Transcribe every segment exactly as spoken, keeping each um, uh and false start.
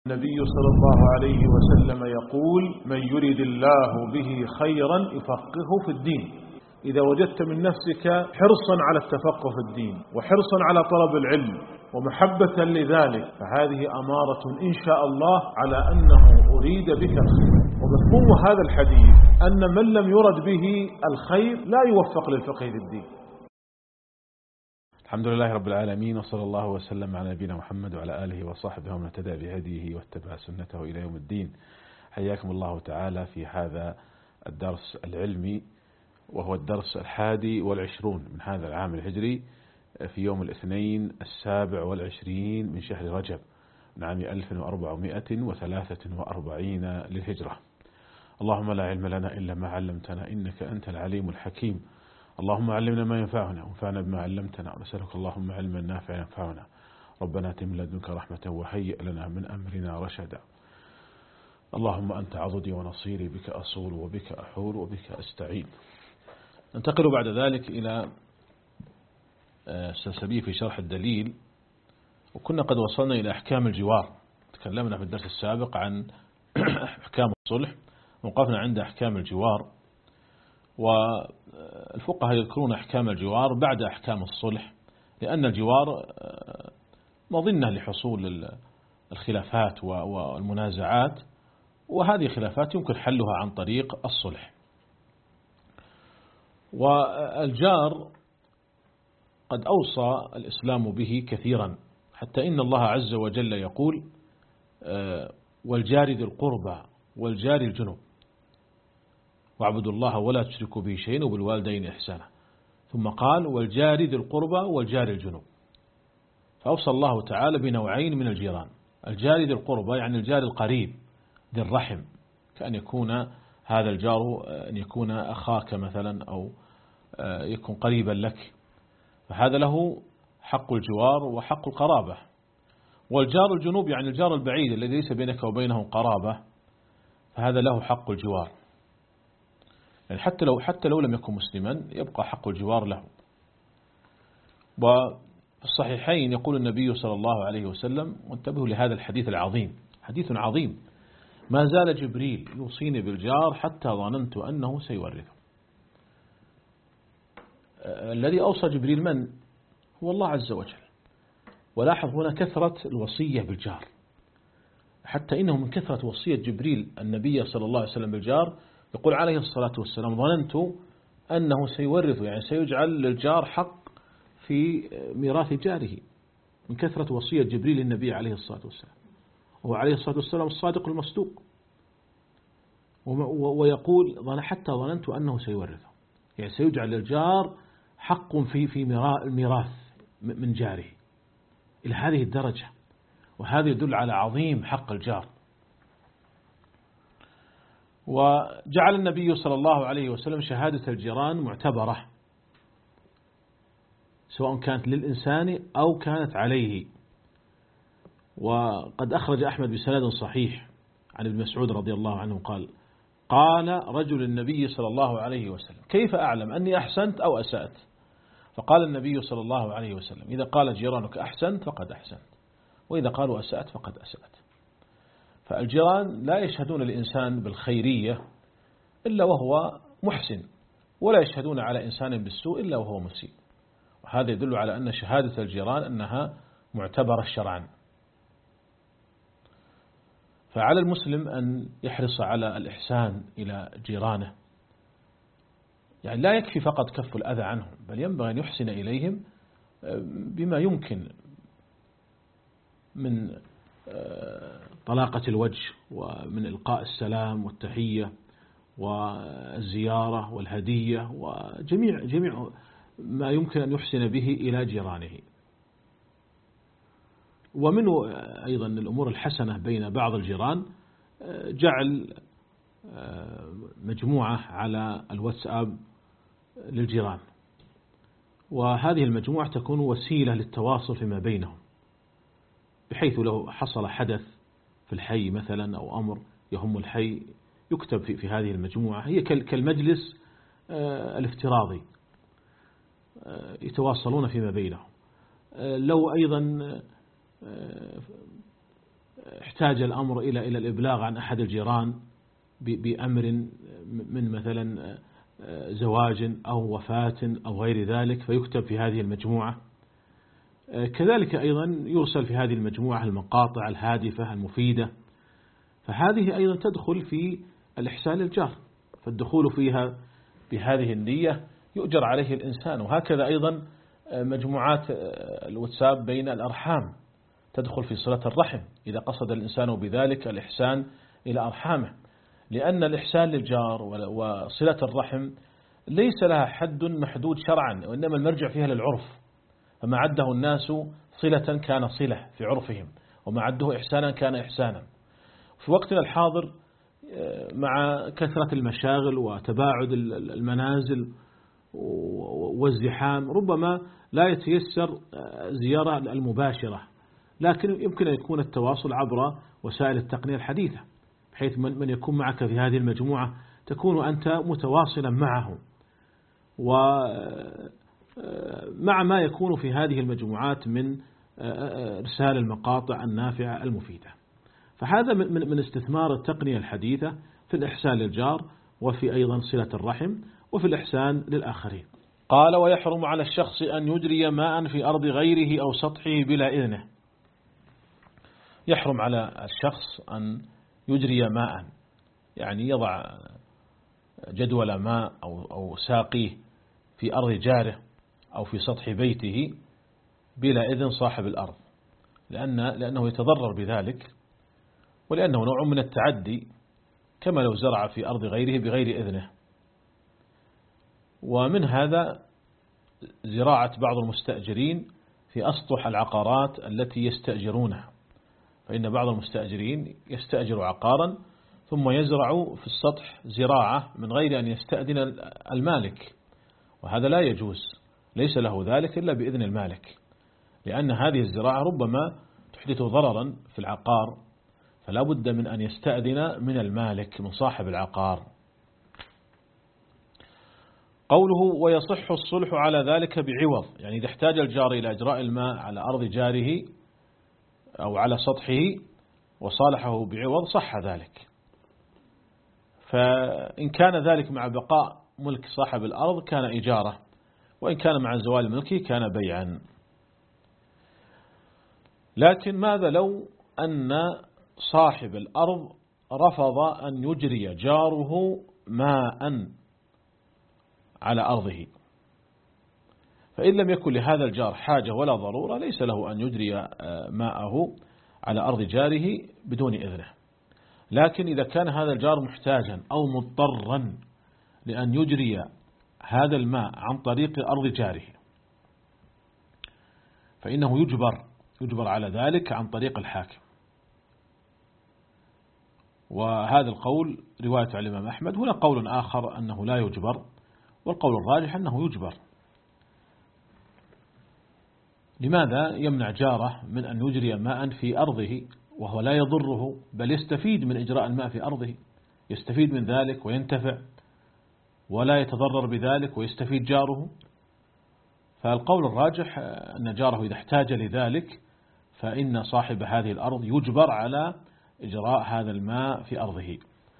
النبي صلى الله عليه وسلم يقول: من يريد الله به خيرا يفقهه في الدين. إذا وجدت من نفسك حرصا على التفقه في الدين وحرصا على طلب العلم ومحبة لذلك، فهذه أمارة إن شاء الله على أنه أريد بك الخير. ومفهوم هذا الحديث أن من لم يرد به الخير لا يوفق للفقه في الدين. الحمد لله رب العالمين، وصلى الله وسلم على نبينا محمد وعلى آله وصحبه ومن اهتدى بهديه واتبع سنته إلى يوم الدين. حياكم الله تعالى في هذا الدرس العلمي، وهو الدرس الحادي والعشرون من هذا العام الهجري، في يوم الاثنين السابع والعشرين من شهر رجب من عام ألف وأربعمائة وثلاثة وأربعين للهجرة. اللهم لا علم لنا إلا ما علمتنا إنك أنت العليم الحكيم. اللهم علمنا ما ينفعنا وانفعنا بما علمتنا، ونسألك اللهم علما نافعا ينفعنا. ربنا آتنا من لدنك رحمة وهيئ لنا من أمرنا رشدا. اللهم أنت عضدي ونصيري، بك أصول وبك أحول وبك أستعين. ننتقل بعد ذلك إلى السلسبيل في شرح الدليل، وكنا قد وصلنا إلى أحكام الجوار. تكلمنا في الدرس السابق عن أحكام الصلح، وقفنا عند أحكام الجوار، والفقهاء يذكرون أحكام الجوار بعد أحكام الصلح، لأن الجوار مظنة لحصول الخلافات والمنازعات، وهذه خلافات يمكن حلها عن طريق الصلح. والجار قد أوصى الإسلام به كثيرا، حتى إن الله عز وجل يقول: والجار ذي القربى والجار الجنب واعبدوا الله ولا تشركوا به شيئا وبالوالدين إحسانا. ثم قال: والجار ذي القربى والجار الجنب. فأوصى الله تعالى بنوعين من الجيران: الجار ذي القربى يعني الجار القريب ذي الرحم، كأن يكون هذا الجار أن يكون أخاك مثلا، أو يكون قريبا لك، فهذا له حق الجوار وحق القرابة. والجار الجنوب يعني الجار البعيد الذي ليس بينك وبينه قرابة، فهذا له حق الجوار، يعني حتى لو حتى لو لم يكن مسلما يبقى حق الجوار له. وفي الصحيحين يقول النبي صلى الله عليه وسلم، وانتبهوا لهذا الحديث العظيم، حديث عظيم: ما زال جبريل يوصيني بالجار حتى ظننت أنه سيورثه. الذي أوصى جبريل من؟ هو الله عز وجل. ولاحظ هنا كثرة الوصية بالجار، حتى إنه من كثرة وصية جبريل النبي صلى الله عليه وسلم بالجار يقول عليه الصلاة والسلام: ظننت أنه سيورث، يعني سيجعل للجار حق في ميراث جاره، من كثرة وصية جبريل النبي عليه الصلاة والسلام. وهو عليه الصلاة والسلام الصادق المصدوق، ويقول: حتى ظننت أنه سيورثه، يعني سيجعل للجار حق في في الميراث من جاره، إلى هذه الدرجة. وهذا يدل على عظيم حق الجار. وجعل النبي صلى الله عليه وسلم شهادة الجيران معتبرة، سواء كانت للإنسان أو كانت عليه. وقد أخرج أحمد بسند صحيح عن ابن مسعود رضي الله عنه قال: قال رجل النبي صلى الله عليه وسلم: كيف أعلم أني أحسنت أو أسأت؟ فقال النبي صلى الله عليه وسلم: إذا قال جيرانك أحسنت فقد أحسنت، وإذا قالوا أسأت فقد أسأت. فالجيران لا يشهدون الإنسان بالخيرية إلا وهو محسن، ولا يشهدون على إنسان بالسوء إلا وهو مسيء. وهذا يدل على أن شهادة الجيران أنها معتبرة شرعا. فعلى المسلم أن يحرص على الإحسان إلى جيرانه، يعني لا يكفي فقط كف الأذى عنهم، بل ينبغي أن يحسن إليهم بما يمكن من طلاقة الوجه، ومن إلقاء السلام والتحية والزيارة والهدية، وجميع جميع ما يمكن أن يحسن به إلى جيرانه. ومنه أيضا الأمور الحسنة بين بعض الجيران جعل مجموعة على الواتساب للجيران، وهذه المجموعة تكون وسيلة للتواصل فيما بينهم، بحيث لو حصل حدث في الحي مثلا أو أمر يهم الحي يكتب في, في هذه المجموعة. هي كالمجلس الافتراضي، يتواصلون فيما بينهم. لو أيضا احتاج الأمر إلى إلى الإبلاغ عن أحد الجيران بأمر من مثلا زواج أو وفاة أو غير ذلك فيكتب في هذه المجموعة. كذلك أيضا يرسل في هذه المجموعة المقاطع الهادفة المفيدة، فهذه أيضا تدخل في الإحسان للجار، فالدخول فيها بهذه النية يؤجر عليه الإنسان. وهكذا أيضا مجموعات الواتساب بين الأرحام تدخل في صلة الرحم إذا قصد الإنسان بذلك الإحسان إلى أرحامه، لأن الإحسان للجار وصلة الرحم ليس لها حد محدود شرعا، وإنما المرجع فيها للعرف، فما عده الناس صلة كان صلة في عرفهم، وما عده إحسانا كان إحسانا. في وقتنا الحاضر مع كثرة المشاغل وتباعد المنازل والزحام ربما لا يتيسر زيارة المباشرة، لكن يمكن أن يكون التواصل عبر وسائل التقنية الحديثة، بحيث من يكون معك في هذه المجموعة تكون أنت متواصلا معه، ومع ما يكون في هذه المجموعات من إرسال المقاطع النافعة المفيدة. فهذا من استثمار التقنية الحديثة في الإحسان للجار، وفي أيضا صلة الرحم، وفي الإحسان للآخرين. قال: ويحرم على الشخص أن يجري ماء في أرض غيره أو سطحه بلا إذنه. يحرم على الشخص أن يجري ماء، يعني يضع جدول ماء أو أو ساقيه في أرض جاره أو في سطح بيته بلا إذن صاحب الأرض، لأن لأنه يتضرر بذلك، ولأنه نوع من التعدي كما لو زرع في أرض غيره بغير إذنه. ومن هذا زراعة بعض المستأجرين في أسطح العقارات التي يستأجرونها، فإن بعض المستأجرين يستأجر عقارا ثم يزرع في السطح زراعة من غير أن يستأذن المالك، وهذا لا يجوز، ليس له ذلك إلا بإذن المالك، لأن هذه الزراعة ربما تحدث ضررا في العقار، فلا بد من أن يستأذن من المالك من صاحب العقار. قوله: ويصح الصلح على ذلك بعوض، يعني إذا احتاج الجار إلى إجراء الماء على أرض جاره أو على سطحه وصالحه بعوض صح ذلك، فإن كان ذلك مع بقاء ملك صاحب الأرض كان إجارة، وإن كان مع زوال ملكه كان بيعا. لكن ماذا لو أن صاحب الأرض رفض أن يجري جاره ماء على أرضه؟ فإن لم يكن لهذا الجار حاجة ولا ضرورة ليس له أن يجري ماءه على أرض جاره بدون إذنه. لكن إذا كان هذا الجار محتاجا أو مضطرا لأن يجري هذا الماء عن طريق أرض جاره فإنه يجبر يجبر على ذلك عن طريق الحاكم. وهذا القول رواية عن الإمام أحمد. هنا قول آخر أنه لا يجبر، والقول الراجح أنه يجبر. لماذا يمنع جاره من أن يجري ماء في أرضه وهو لا يضره، بل يستفيد من إجراء الماء في أرضه، يستفيد من ذلك وينتفع ولا يتضرر بذلك ويستفيد جاره؟ فالقول الراجح أن جاره إذا احتاج لذلك فإن صاحب هذه الأرض يجبر على إجراء هذا الماء في أرضه.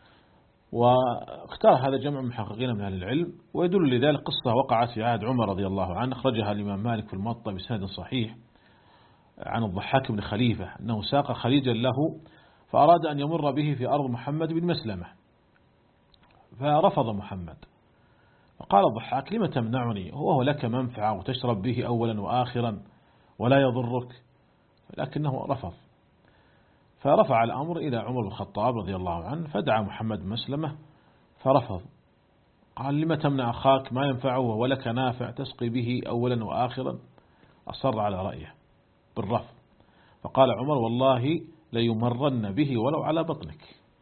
واختار هذا جمع محققين من أهل العلم، ويدل لذلك قصة وقعت في عهد عمر رضي الله عنه، أخرجها الإمام مالك في الموطأ بسند صحيح عن الضحاك بن خليفة أنه ساق خليجا له فأراد أن يمر به في أرض محمد بن مسلمة، فرفض محمد، فقال الضحاك: لم تمنعني؟ هو لك منفعة وتشرب به أولا وآخرا ولا يضرك. لكنه رفض، فرفع الأمر إلى عمر بن الخطاب رضي الله عنه، فدعا محمد بن مسلمة فرفض، قال: لم تمنع أخاك ما ينفعه وهو لك نافع تسقي به أولا وآخرا؟ أصر على رأيه بالرفض، فقال عمر: والله ليمرن به ولو على بطنك.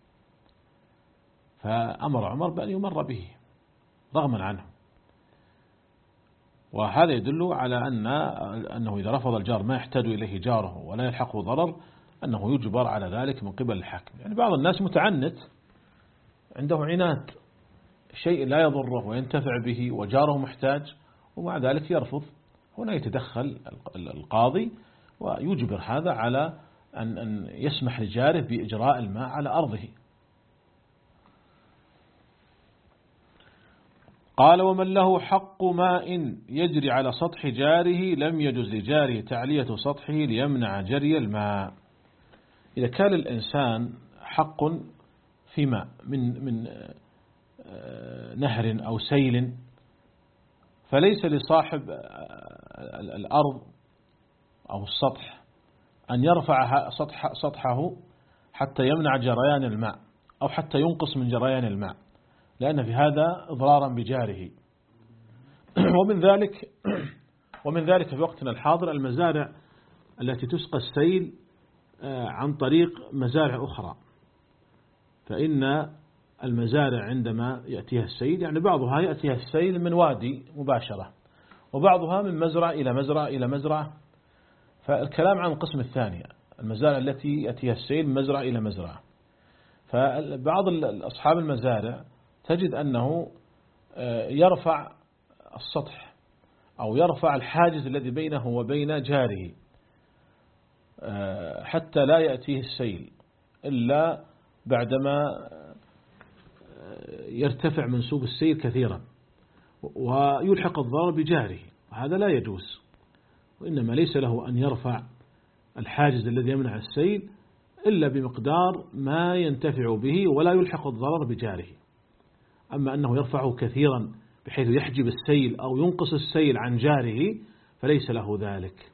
فأمر عمر بأن يمر به رغما عنه. وهذا يدل على أن أنه إذا رفض الجار ما يحتاج إليه جاره ولا يلحقه ضرر أنه يجبر على ذلك من قبل الحاكم. يعني بعض الناس متعنت، عنده عناد، شيء لا يضره وينتفع به وجاره محتاج ومع ذلك يرفض. هنا يتدخل القاضي ويجبر هذا على أن أن يسمح لجاره بإجراء الماء على أرضه. قال: ومن له حق ماء يجري على سطح جاره لم يجز لجاره تعلية سطحه ليمنع جري الماء. إذا كان الإنسان حق في ماء من من نهر أو سيل، فليس لصاحب الأرض أو السطح أن يرفع سطح سطحه حتى يمنع جريان الماء أو حتى ينقص من جريان الماء، لأن في هذا إضرارا بجاره. ومن ذلك ومن ذلك في وقتنا الحاضر المزارع التي تسقى السيل عن طريق مزارع أخرى، فإن المزارع عندما يأتيها السيل، يعني بعضها يأتيها السيل من وادي مباشرة، وبعضها من مزرعة إلى مزرعة إلى مزرعة. فالكلام عن القسم الثاني، المزارع التي يأتيها السيل من مزرعة إلى مزرعة. فبعض أصحاب المزارع تجد أنه يرفع السطح أو يرفع الحاجز الذي بينه وبين جاره حتى لا يأتيه السيل إلا بعدما يرتفع منسوب السيل كثيرا ويلحق الضرر بجاره، وهذا لا يجوز. وإنما ليس له أن يرفع الحاجز الذي يمنع السيل إلا بمقدار ما ينتفع به ولا يلحق الضرر بجاره. أما أنه يرفعه كثيرا بحيث يحجب السيل أو ينقص السيل عن جاره فليس له ذلك.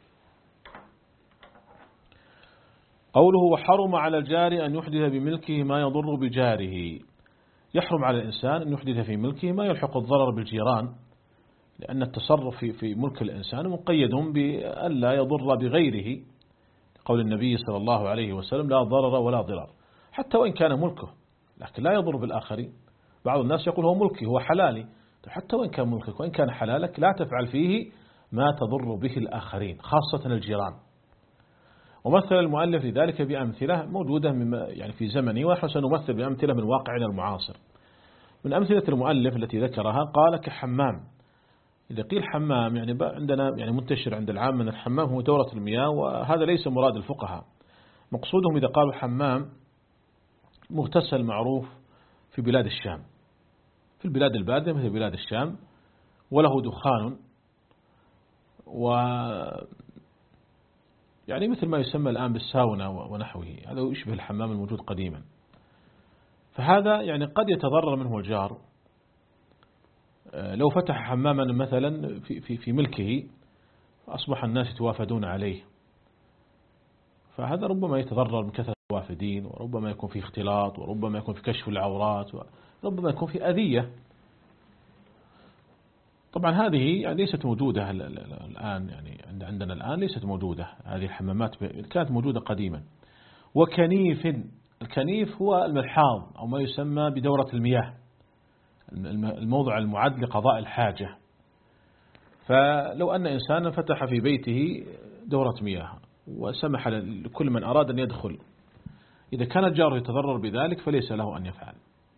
قوله: وحرم على الجار أن يحدث بملكه ما يضر بجاره. يحرم على الإنسان أن يحدث في ملكه ما يلحق الضرر بالجيران، لأن التصرف في ملك الإنسان مقيد بأن لا يضر بغيره، قول النبي صلى الله عليه وسلم: لا ضرر ولا ضرار، حتى وإن كان ملكه لكن لا يضر بالآخرين. بعض الناس يقول هو ملكي هو حلالي، حتى وإن كان ملكك وإن كان حلالك لا تفعل فيه ما تضر به الآخرين خاصة الجيران. ومثل المؤلف لذلك بأمثلة موجودة يعني في زمنه، ونحن سنمثل بأمثلة من واقعنا المعاصر. من أمثلة المؤلف التي ذكرها قال: كحمام. إذا قيل حمام يعني عندنا يعني منتشر عند العام من الحمام هو دورة المياه، وهذا ليس مراد الفقهاء. مقصودهم إذا قالوا حمام مغتسل معروف في بلاد الشام، في البلاد البادية مثل بلاد الشام، وله دخان، و يعني مثل ما يسمى الآن بالساونا ونحوه، هذا يشبه الحمام الموجود قديما. فهذا يعني قد يتضرر منه الجار لو فتح حماما مثلا في في في ملكه أصبح الناس يتوافدون عليه، فهذا ربما يتضرر من كثرة الوافدين، وربما يكون في اختلاط، وربما يكون في كشف العورات، وربما يكون في أذية. طبعا هذه يعني ليست موجودة الآن، يعني عندنا الآن ليست موجودة هذه الحمامات، كانت موجودة قديما. وكنيف، الكنيف هو الملحاض أو ما يسمى بدورة المياه، الموضع المعد لقضاء الحاجة. فلو أن إنسانا فتح في بيته دورة مياه وسمح لكل من أراد أن يدخل، إذا كان الجار يتضرر بذلك فليس له أن يفعل.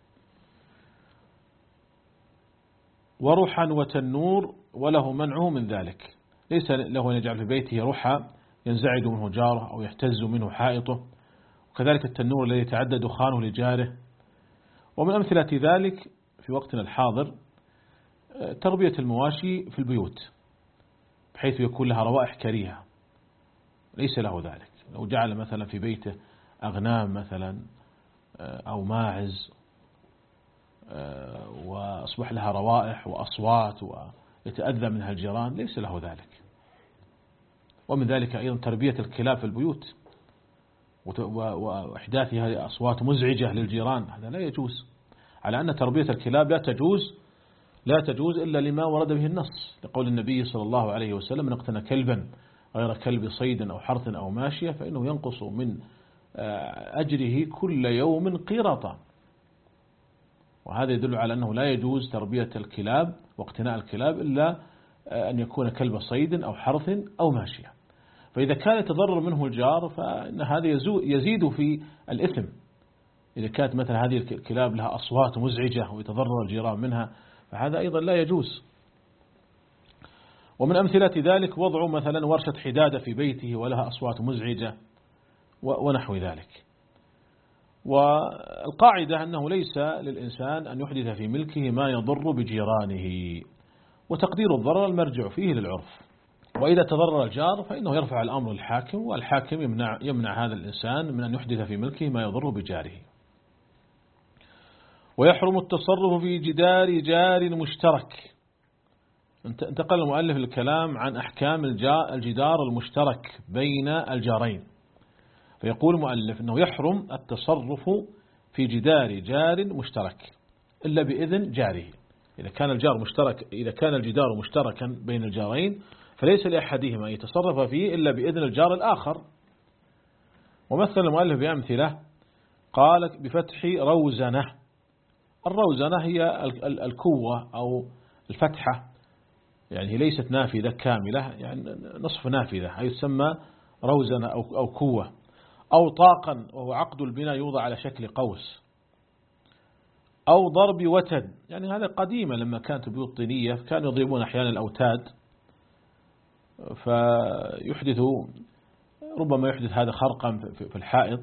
ورحا وتنور وله منعه من ذلك، ليس له أن يجعل في بيته رحا ينزعج منه جاره أو يهتز منه حائطه، وكذلك التنور الذي يتعدى دخانه لجاره. ومن أمثلة ذلك في وقتنا الحاضر تربية المواشي في البيوت بحيث يكون لها روائح كريهة، ليس له ذلك. لو جعل مثلا في بيته أغنام مثلا أو ماعز وأصبح لها روائح وأصوات ويتأذى منها الجيران، ليس له ذلك. ومن ذلك أيضا تربية الكلاب في البيوت وإحداثها أصوات مزعجة للجيران، هذا لا يجوز، على أن تربية الكلاب لا تجوز لا تجوز إلا لما ورد به النص، لقول النبي صلى الله عليه وسلم: من اقتنى كلبا غير كلب صيد أو حرث أو ماشية فإنه ينقص من أجره كل يوم قيراطا. وهذا يدل على أنه لا يجوز تربية الكلاب واقتناء الكلاب إلا أن يكون كلب صيد أو حرث أو ماشية. فإذا كان يتضرر منه الجار فإن هذا يزيد في الإثم. إذا كانت مثلا هذه الكلاب لها أصوات مزعجة ويتضرر الجيران منها فهذا أيضا لا يجوز. ومن أمثلة ذلك وضع مثلا ورشة حدادة في بيته ولها أصوات مزعجة، ونحو ذلك. والقاعدة أنه ليس للإنسان أن يحدث في ملكه ما يضر بجيرانه، وتقدير الضرر المرجع فيه للعرف. وإذا تضرر الجار فإنه يرفع الأمر للحاكم، والحاكم يمنع, يمنع هذا الإنسان من أن يحدث في ملكه ما يضر بجاره. ويحرم التصرف في جدار جار مشترك. انتقل المؤلف الكلام عن أحكام الجدار المشترك بين الجارين، فيقول المؤلف أنه يحرم التصرف في جدار جار مشترك إلا بإذن جاره. إذا كان الجار مشترك إذا كان الجدار مشتركا بين الجارين فليس لأحدهما أن يتصرف فيه إلا بإذن الجار الآخر. ومثل المؤلف بأمثلة، قال بفتح روزنة. الروزنة هي الكوة أو الفتحة، يعني هي ليست نافذة كاملة، يعني نصف نافذة، أي تسمى روزنة أو كوة. أو طاقا، وهو عقد البناء يوضع على شكل قوس. أو ضرب وتد، يعني هذا قديما لما كانت البيوت طينية كانوا يضربون أحيانا الأوتاد، فيحدث ربما يحدث هذا خرقا في الحائط.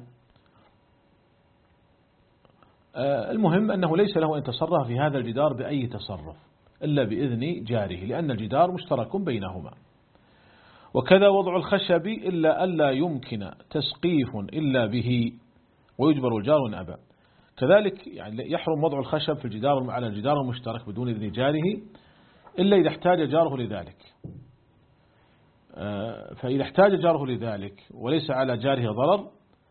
المهم أنه ليس له أن يتصرف في هذا الجدار بأي تصرف إلا بإذن جاره، لأن الجدار مشترك بينهما. وكذا وضع الخشب إلا ألا يمكن تسقيف إلا به، ويجبر الجار إن أبى. كذلك يعني يحرم وضع الخشب في الجدار على الجدار المشترك بدون إذن جاره إلا إذا احتاج جاره لذلك. فإذا احتاج جاره لذلك وليس على جاره ضرر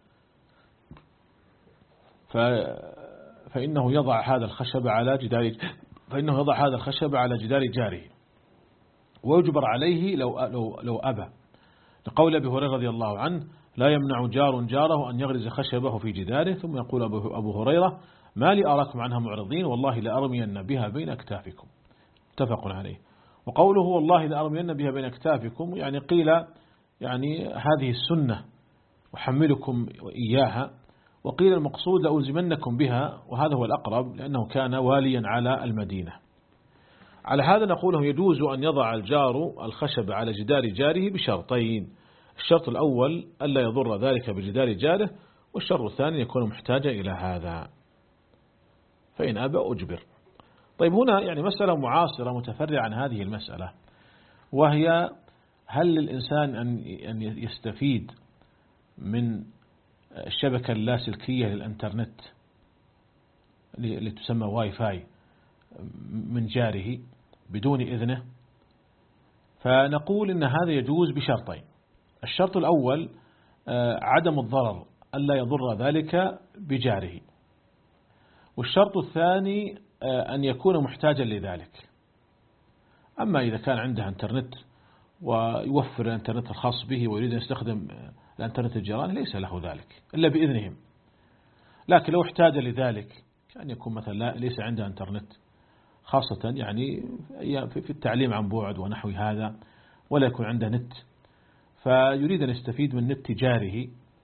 فإنه يضع هذا الخشب على جدار فإنه يضع هذا الخشب على جدار جاره، ويجبر عليه لو لو لو أبى، لقول أبي هريرة رضي الله عنه: لا يمنع جار جاره أن يغرز خشبه في جداره. ثم يقول أبو هريرة: ما لي أراكم عنها معرضين، والله لأرمين بها بين أكتافكم. متفق عليه. وقوله والله لأرمين بها بين أكتافكم، يعني قيل يعني هذه السنة أحملكم إياها، وقيل المقصود لألزمنكم بها، وهذا هو الأقرب لأنه كان واليا على المدينة. على هذا نقوله يجوز أن يضع الجار الخشب على جدار جاره بشرطين: الشرط الأول ألا يضر ذلك بجدار جاره، والشرط الثاني يكون محتاجا إلى هذا، فإن أبى أجبر. طيب هنا يعني مسألة معاصرة متفرعة عن هذه المسألة، وهي هل للإنسان أن يستفيد من الشبكة اللاسلكية للإنترنت اللي تسمى واي فاي من جاره بدون إذنه؟ فنقول إن هذا يجوز بشرطين: الشرط الأول عدم الضرر ألا يضر ذلك بجاره، والشرط الثاني أن يكون محتاجا لذلك. أما إذا كان عنده انترنت ويوفر الانترنت الخاص به ويريد أن يستخدم الانترنت الجيران ليس له ذلك إلا بإذنهم. لكن لو احتاج لذلك كأن يكون مثلا ليس عنده انترنت، خاصة يعني في التعليم عن بعد ونحو هذا، ولا يكون عنده نت، فيريد أن يستفيد من نت جاره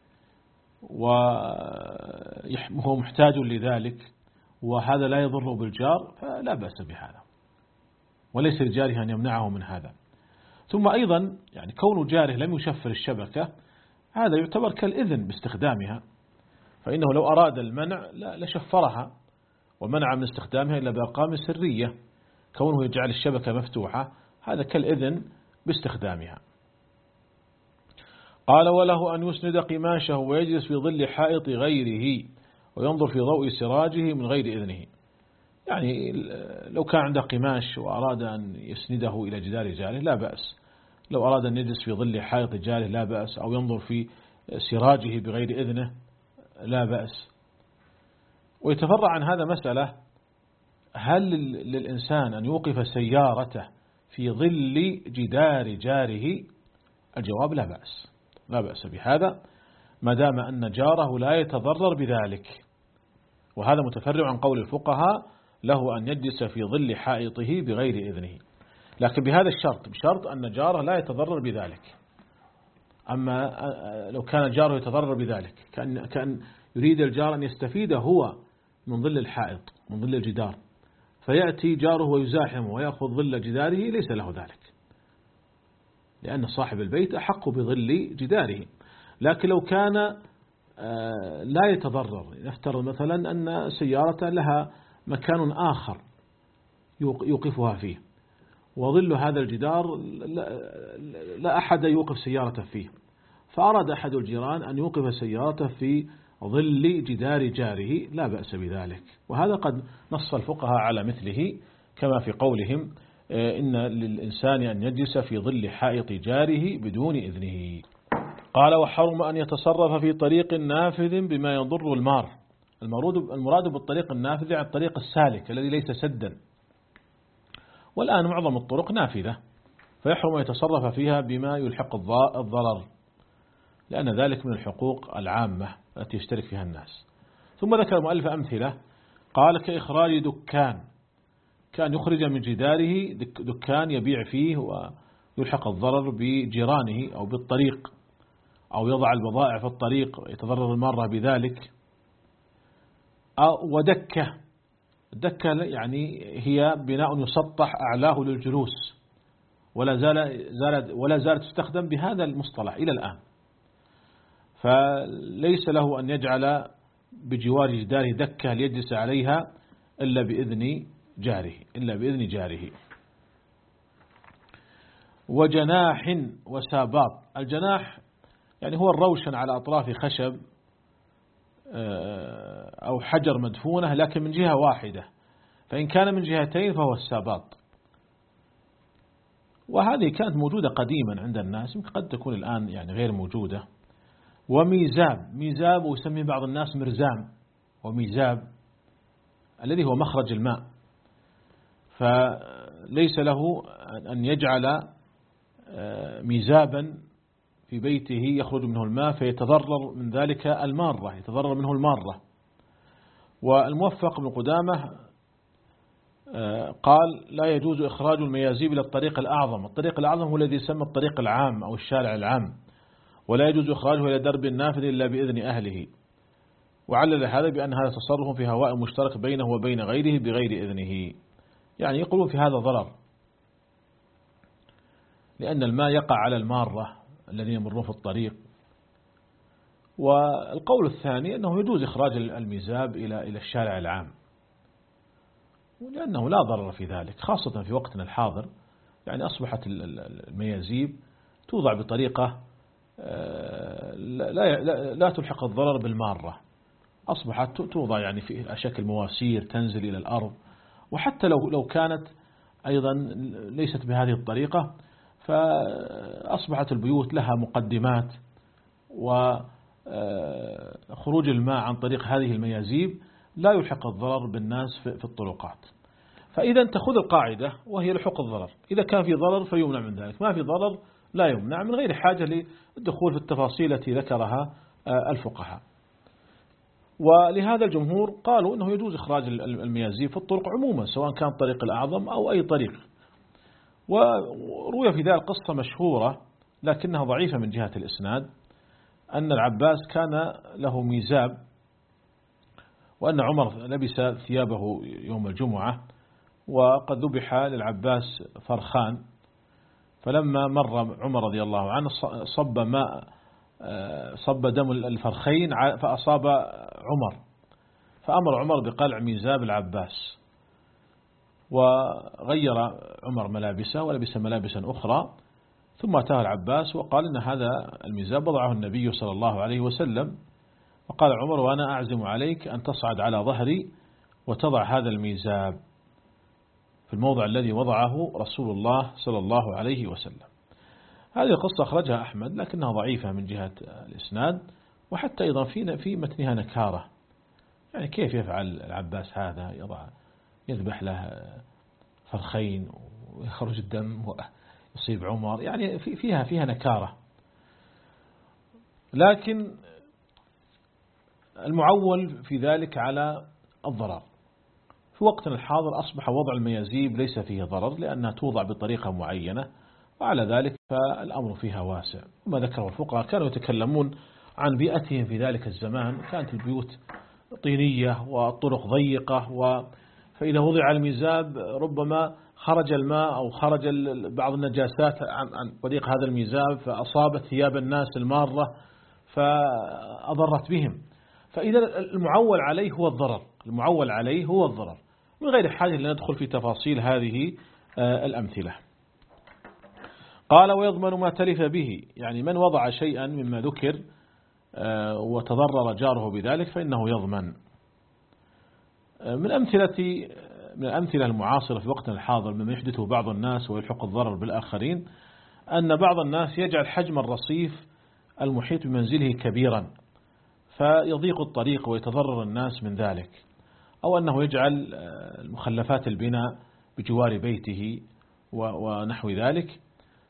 وهو محتاج لذلك، وهذا لا يضره بالجار، فلا بأس بهذا، وليس لجاره أن يمنعه من هذا. ثم أيضا يعني كون جاره لم يشفر الشبكة هذا يعتبر كالإذن باستخدامها، فإنه لو أراد المنع لشفرها ومنع من استخدامها إلا بأرقام سرية. كونه يجعل الشبكة مفتوحة هذا كالإذن باستخدامها. قال: وله أن يسند قماشه ويجلس في ظل حائط غيره وينظر في ضوء سراجه من غير إذنه. يعني لو كان عنده قماش وأراد أن يسنده إلى جدار جاره لا بأس، لو أراد أن يجلس في ظل حائط جاره لا بأس، أو ينظر في سراجه بغير إذنه لا بأس. ويتفرع عن هذا مسألة: هل للإنسان أن يوقف سيارته في ظل جدار جاره؟ الجواب: لا بأس، لا بأس بهذا ما دام أن جاره لا يتضرر بذلك. وهذا متفرع عن قول الفقهاء: له أن يجلس في ظل حائطه بغير إذنه، لكن بهذا الشرط، بشرط أن جاره لا يتضرر بذلك. أما لو كان جاره يتضرر بذلك، كأن, كأن يريد الجار أن يستفيد هو من ظل الحائط من ظل الجدار، فيأتي جاره ويزاحمه ويأخذ ظل جداره، ليس له ذلك، لأن صاحب البيت أحق بظل جداره. لكن لو كان لا يتضرر. نفترض مثلا أن سيارة لها مكان آخر يوقفها فيه، وظل هذا الجدار لا أحد يوقف سيارته فيه، فأراد أحد الجيران أن يوقف سيارته في ظل جدار جاره، لا بأس بذلك. وهذا قد نص الفقهاء على مثله، كما في قولهم إن للإنسان أن يجلس في ظل حائط جاره بدون إذنه. قال: وحرم أن يتصرف في طريق نافذ بما يضر المار. المراد بالطريق النافذ عن الطريق السالك الذي ليس سدا، والآن معظم الطرق نافذة، فيحرم أن يتصرف فيها بما يلحق الضرر، لأن ذلك من الحقوق العامة التي يشترك فيها الناس. ثم ذكر المؤلف أمثلة، قال: كإخراج دكان، كان يخرج من جداره دكان يبيع فيه ويلحق الضرر بجيرانه أو بالطريق، أو يضع البضائع في الطريق يتضرر المارة بذلك. ودكة، الدكة يعني هي بناء يسطح أعلاه للجلوس، ولا زال زالت ولا زالت تستخدم بهذا المصطلح إلى الآن، فليس له أن يجعل بجوار جداره دكة ليجلس عليها إلا بإذن جاره إلا بإذن جاره. وجناح وساباط، الجناح يعني هو الروشن على أطراف خشب أو حجر مدفونة لكن من جهة واحدة، فإن كان من جهتين فهو الساباط. وهذه كانت موجودة قديما عند الناس، قد تكون الآن يعني غير موجودة. وميزاب، ميزاب ويسميه بعض الناس مرزام وميزاب، الذي هو مخرج الماء، فليس له أن يجعل ميزابا في بيته يخرج منه الماء فيتضرر من ذلك المارة، يتضرر منه المارة. والموفق بن قدامة قال: لا يجوز إخراج الميازيب إلى الطريق الأعظم. الطريق الأعظم هو الذي يسمى الطريق العام أو الشارع العام، ولا يجوز إخراجه إلى درب النافذ إلا بإذن أهله. وعلل هذا بأن هذا تصرف في هواء مشترك بينه وبين غيره بغير إذنه، يعني يقولون في هذا ضرر، لأن الماء يقع على المارة الذين يمرون في الطريق. والقول الثاني أنه يجوز إخراج الميزاب إلى إلى الشارع العام، لأنه لا ضرر في ذلك، خاصة في وقتنا الحاضر. يعني أصبحت الميازيب توضع بطريقة لا, لا, لا تلحق الضرر بالمارة، أصبحت توضع يعني في أشكال مواسير تنزل إلى الأرض. وحتى لو لو كانت أيضا ليست بهذه الطريقة، فأصبحت البيوت لها مقدمات، وخروج الماء عن طريق هذه الميازيب لا يلحق الضرر بالناس في الطرقات. فإذا تأخذ القاعدة وهي لحق الضرر، إذا كان في ضرر فيمنع من ذلك، ما في ضرر لا يمنع، من غير حاجة للدخول في التفاصيل التي ذكرها الفقهاء. ولهذا الجمهور قالوا أنه يجوز إخراج الميازيب في الطرق عموما، سواء كان الطريق الأعظم أو أي طريق. وروي في ذلك قصة مشهورة لكنها ضعيفة من جهة الإسناد، أن العباس كان له ميزاب، وأن عمر لبس ثيابه يوم الجمعة، وقد ذبح للعباس فرخان، فلما مر عمر رضي الله عنه صب ماء صب دم الفرخين فأصاب عمر، فأمر عمر بقلع ميزاب العباس، وغير عمر ملابسه ولبس ملابسا أخرى، ثم أتاه العباس وقال إن هذا الميزاب وضعه النبي صلى الله عليه وسلم. وقال عمر: وأنا أعزم عليك أن تصعد على ظهري وتضع هذا الميزاب في الموضع الذي وضعه رسول الله صلى الله عليه وسلم. هذه القصة أخرجها أحمد لكنها ضعيفة من جهة الإسناد، وحتى أيضا في في متنها نكارة، يعني كيف يفعل العباس هذا، يضع يذبح له فرخين ويخرج الدم ويصيب عمر، يعني فيها فيها نكارة. لكن المعول في ذلك على الضرر. في وقتنا الحاضر أصبح وضع الميازيب ليس فيه ضرر، لأنها توضع بطريقة معينة، وعلى ذلك فالأمر فيها واسع. وما ذكره الفقهاء كانوا يتكلمون عن بيئتهم في ذلك الزمان، كانت البيوت طينية والطرق ضيقة، فإذا وضع الميزاب ربما خرج الماء أو خرج بعض النجاسات عن طريق هذا الميزاب فأصابت ثياب الناس المارة، فأضرت بهم. فإذا المعول عليه هو الضرر، المعول عليه هو الضرر، من غير حاجة لندخل في تفاصيل هذه الأمثلة. قال ويضمن ما تلف به، يعني من وضع شيئا مما ذكر وتضرر جاره بذلك فإنه يضمن. من أمثلة من الأمثلة المعاصرة في وقتنا الحاضر مما يحدثه بعض الناس ويلحق الضرر بالآخرين، أن بعض الناس يجعل حجم الرصيف المحيط بمنزله كبيرا فيضيق الطريق ويتضرر الناس من ذلك، أو أنه يجعل مخلفات البناء بجوار بيته ونحو ذلك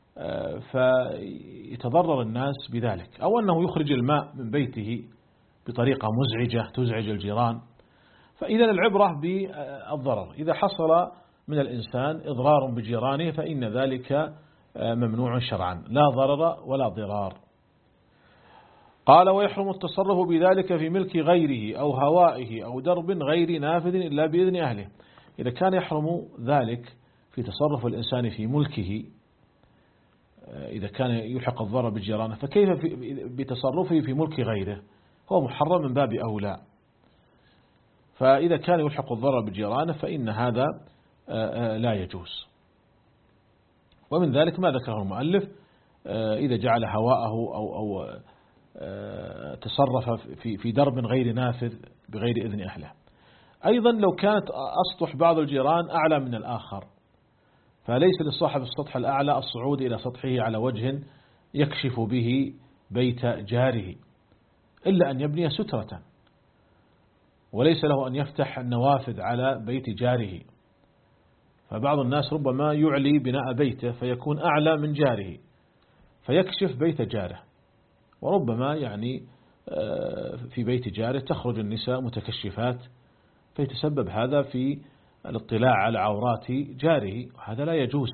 فيتضرر الناس بذلك، أو أنه يخرج الماء من بيته بطريقة مزعجة تزعج الجيران. فإذا العبرة بالضرر، إذا حصل من الإنسان إضرار بجيرانه فإن ذلك ممنوع شرعا، لا ضرر ولا ضرار. قال ويحرم التصرف بذلك في ملك غيره أو هوائه أو درب غير نافذ إلا بإذن أهله. إذا كان يحرم ذلك في تصرف الإنسان في ملكه، إذا كان يلحق الضرر بجيرانه، فكيف بتصرفه في ملك غيره؟ هو محرم من باب أولى. فإذا كان يلحق الضرر بجيرانه فإن هذا لا يجوز. ومن ذلك ما ذكره المؤلف، إذا جعل هواءه أو أو تصرف في في درب غير نافذ بغير إذن أهله. أيضا لو كانت أسطح بعض الجيران أعلى من الآخر، فليس لصاحب السطح الأعلى الصعود إلى سطحه على وجه يكشف به بيت جاره، إلا أن يبني سترة، وليس له أن يفتح النوافذ على بيت جاره. فبعض الناس ربما يعلي بناء بيته فيكون أعلى من جاره فيكشف بيت جاره، وربما يعني في بيت جاره تخرج النساء متكشفات فيتسبب هذا في الاطلاع على عورات جاره، وهذا لا يجوز.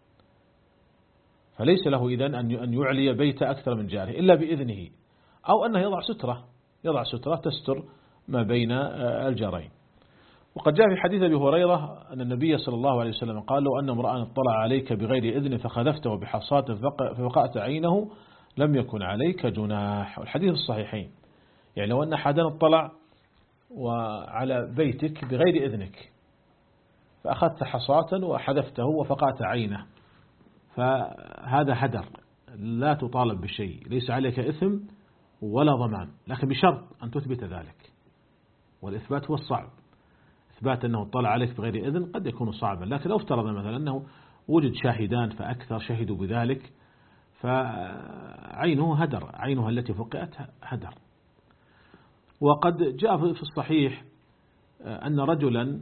فليس له إذن أن يعلي بيت أكثر من جاره إلا بإذنه، أو أنه يضع سترة يضع سترة تستر ما بين الجارين. وقد جاء في حديث أبي هريرة أن النبي صلى الله عليه وسلم قال لو أن امرأ اطلع عليك بغير إذن فخذفته بحصاة فوقعت عينه لم يكن عليك جناح. والحديث الصحيحين، يعني لو أن أحدا اطلع وعلى بيتك بغير إذنك فأخذت حصاة وحذفته وفقعت عينه فهذا هدر، لا تطالب بشيء، ليس عليك إثم ولا ضمان، لكن بشرط أن تثبت ذلك، والإثبات هو الصعب. إثبات أنه اطلع عليك بغير إذن قد يكون صعبا، لكن لو افترض مثلا أنه وجد شاهدان فأكثر شهدوا بذلك فعينه هدر، عينها التي فقعت هدر. وقد جاء في الصحيح أن رجلا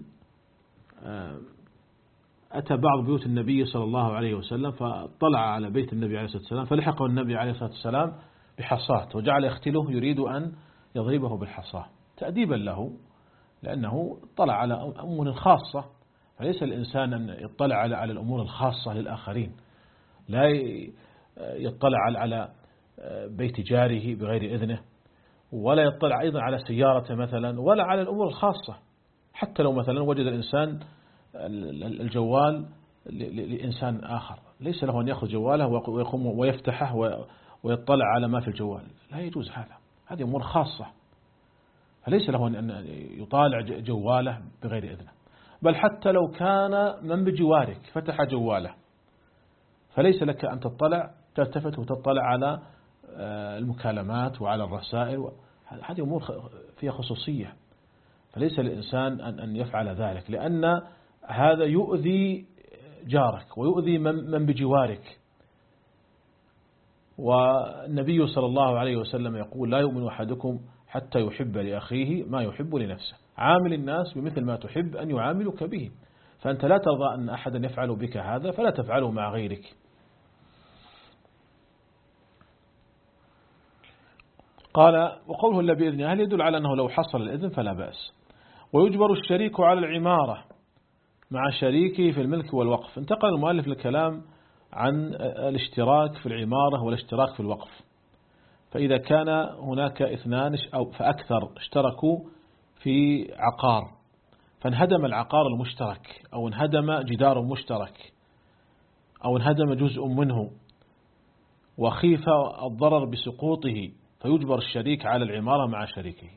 أتى بعض بيوت النبي صلى الله عليه وسلم فطلع على بيت النبي عليه الصلاة والسلام فلحقه النبي عليه الصلاة والسلام بحصاة وجعل يختله يريد أن يضربه بالحصاة تأديبا له، لأنه طلع على أمور خاصة، فليس الإنسان أن يطلع على الأمور الخاصة للآخرين، لا يطلع على بيت جاره بغير إذنه، ولا يطلع أيضا على سيارته مثلا، ولا على الأمور الخاصة. حتى لو مثلا وجد الإنسان الجوال لإنسان آخر ليس له أن يأخذ جواله ويقوم ويفتحه ويطلع على ما في الجوال، لا يجوز هذا، هذه أمور خاصة، فليس له أن يطالع جواله بغير إذنه. بل حتى لو كان من بجوارك فتح جواله فليس لك أن تطلع تلتفت وتطلع على المكالمات وعلى الرسائل، هذه أمور فيها خصوصية، فليس للإنسان أن يفعل ذلك، لأن هذا يؤذي جارك ويؤذي من بجوارك. والنبي صلى الله عليه وسلم يقول لا يؤمن أحدكم حتى يحب لأخيه ما يحب لنفسه، عامل الناس بمثل ما تحب أن يعاملك به، فأنت لا ترضى أن أحدا يفعل بك هذا فلا تفعله مع غيرك. قال وقوله إلا بإذن أهله يدل على أنه لو حصل الإذن فلا بأس. ويجبر الشريك على العمارة مع شريكه في الملك والوقف. انتقل المؤلف للكلام عن الاشتراك في العمارة والاشتراك في الوقف. فإذا كان هناك اثنان أو فأكثر اشتركوا في عقار فانهدم العقار المشترك أو انهدم جدار مشترك أو انهدم جزء منه وخيف الضرر بسقوطه فيجبر الشريك على العمارة مع شريكه.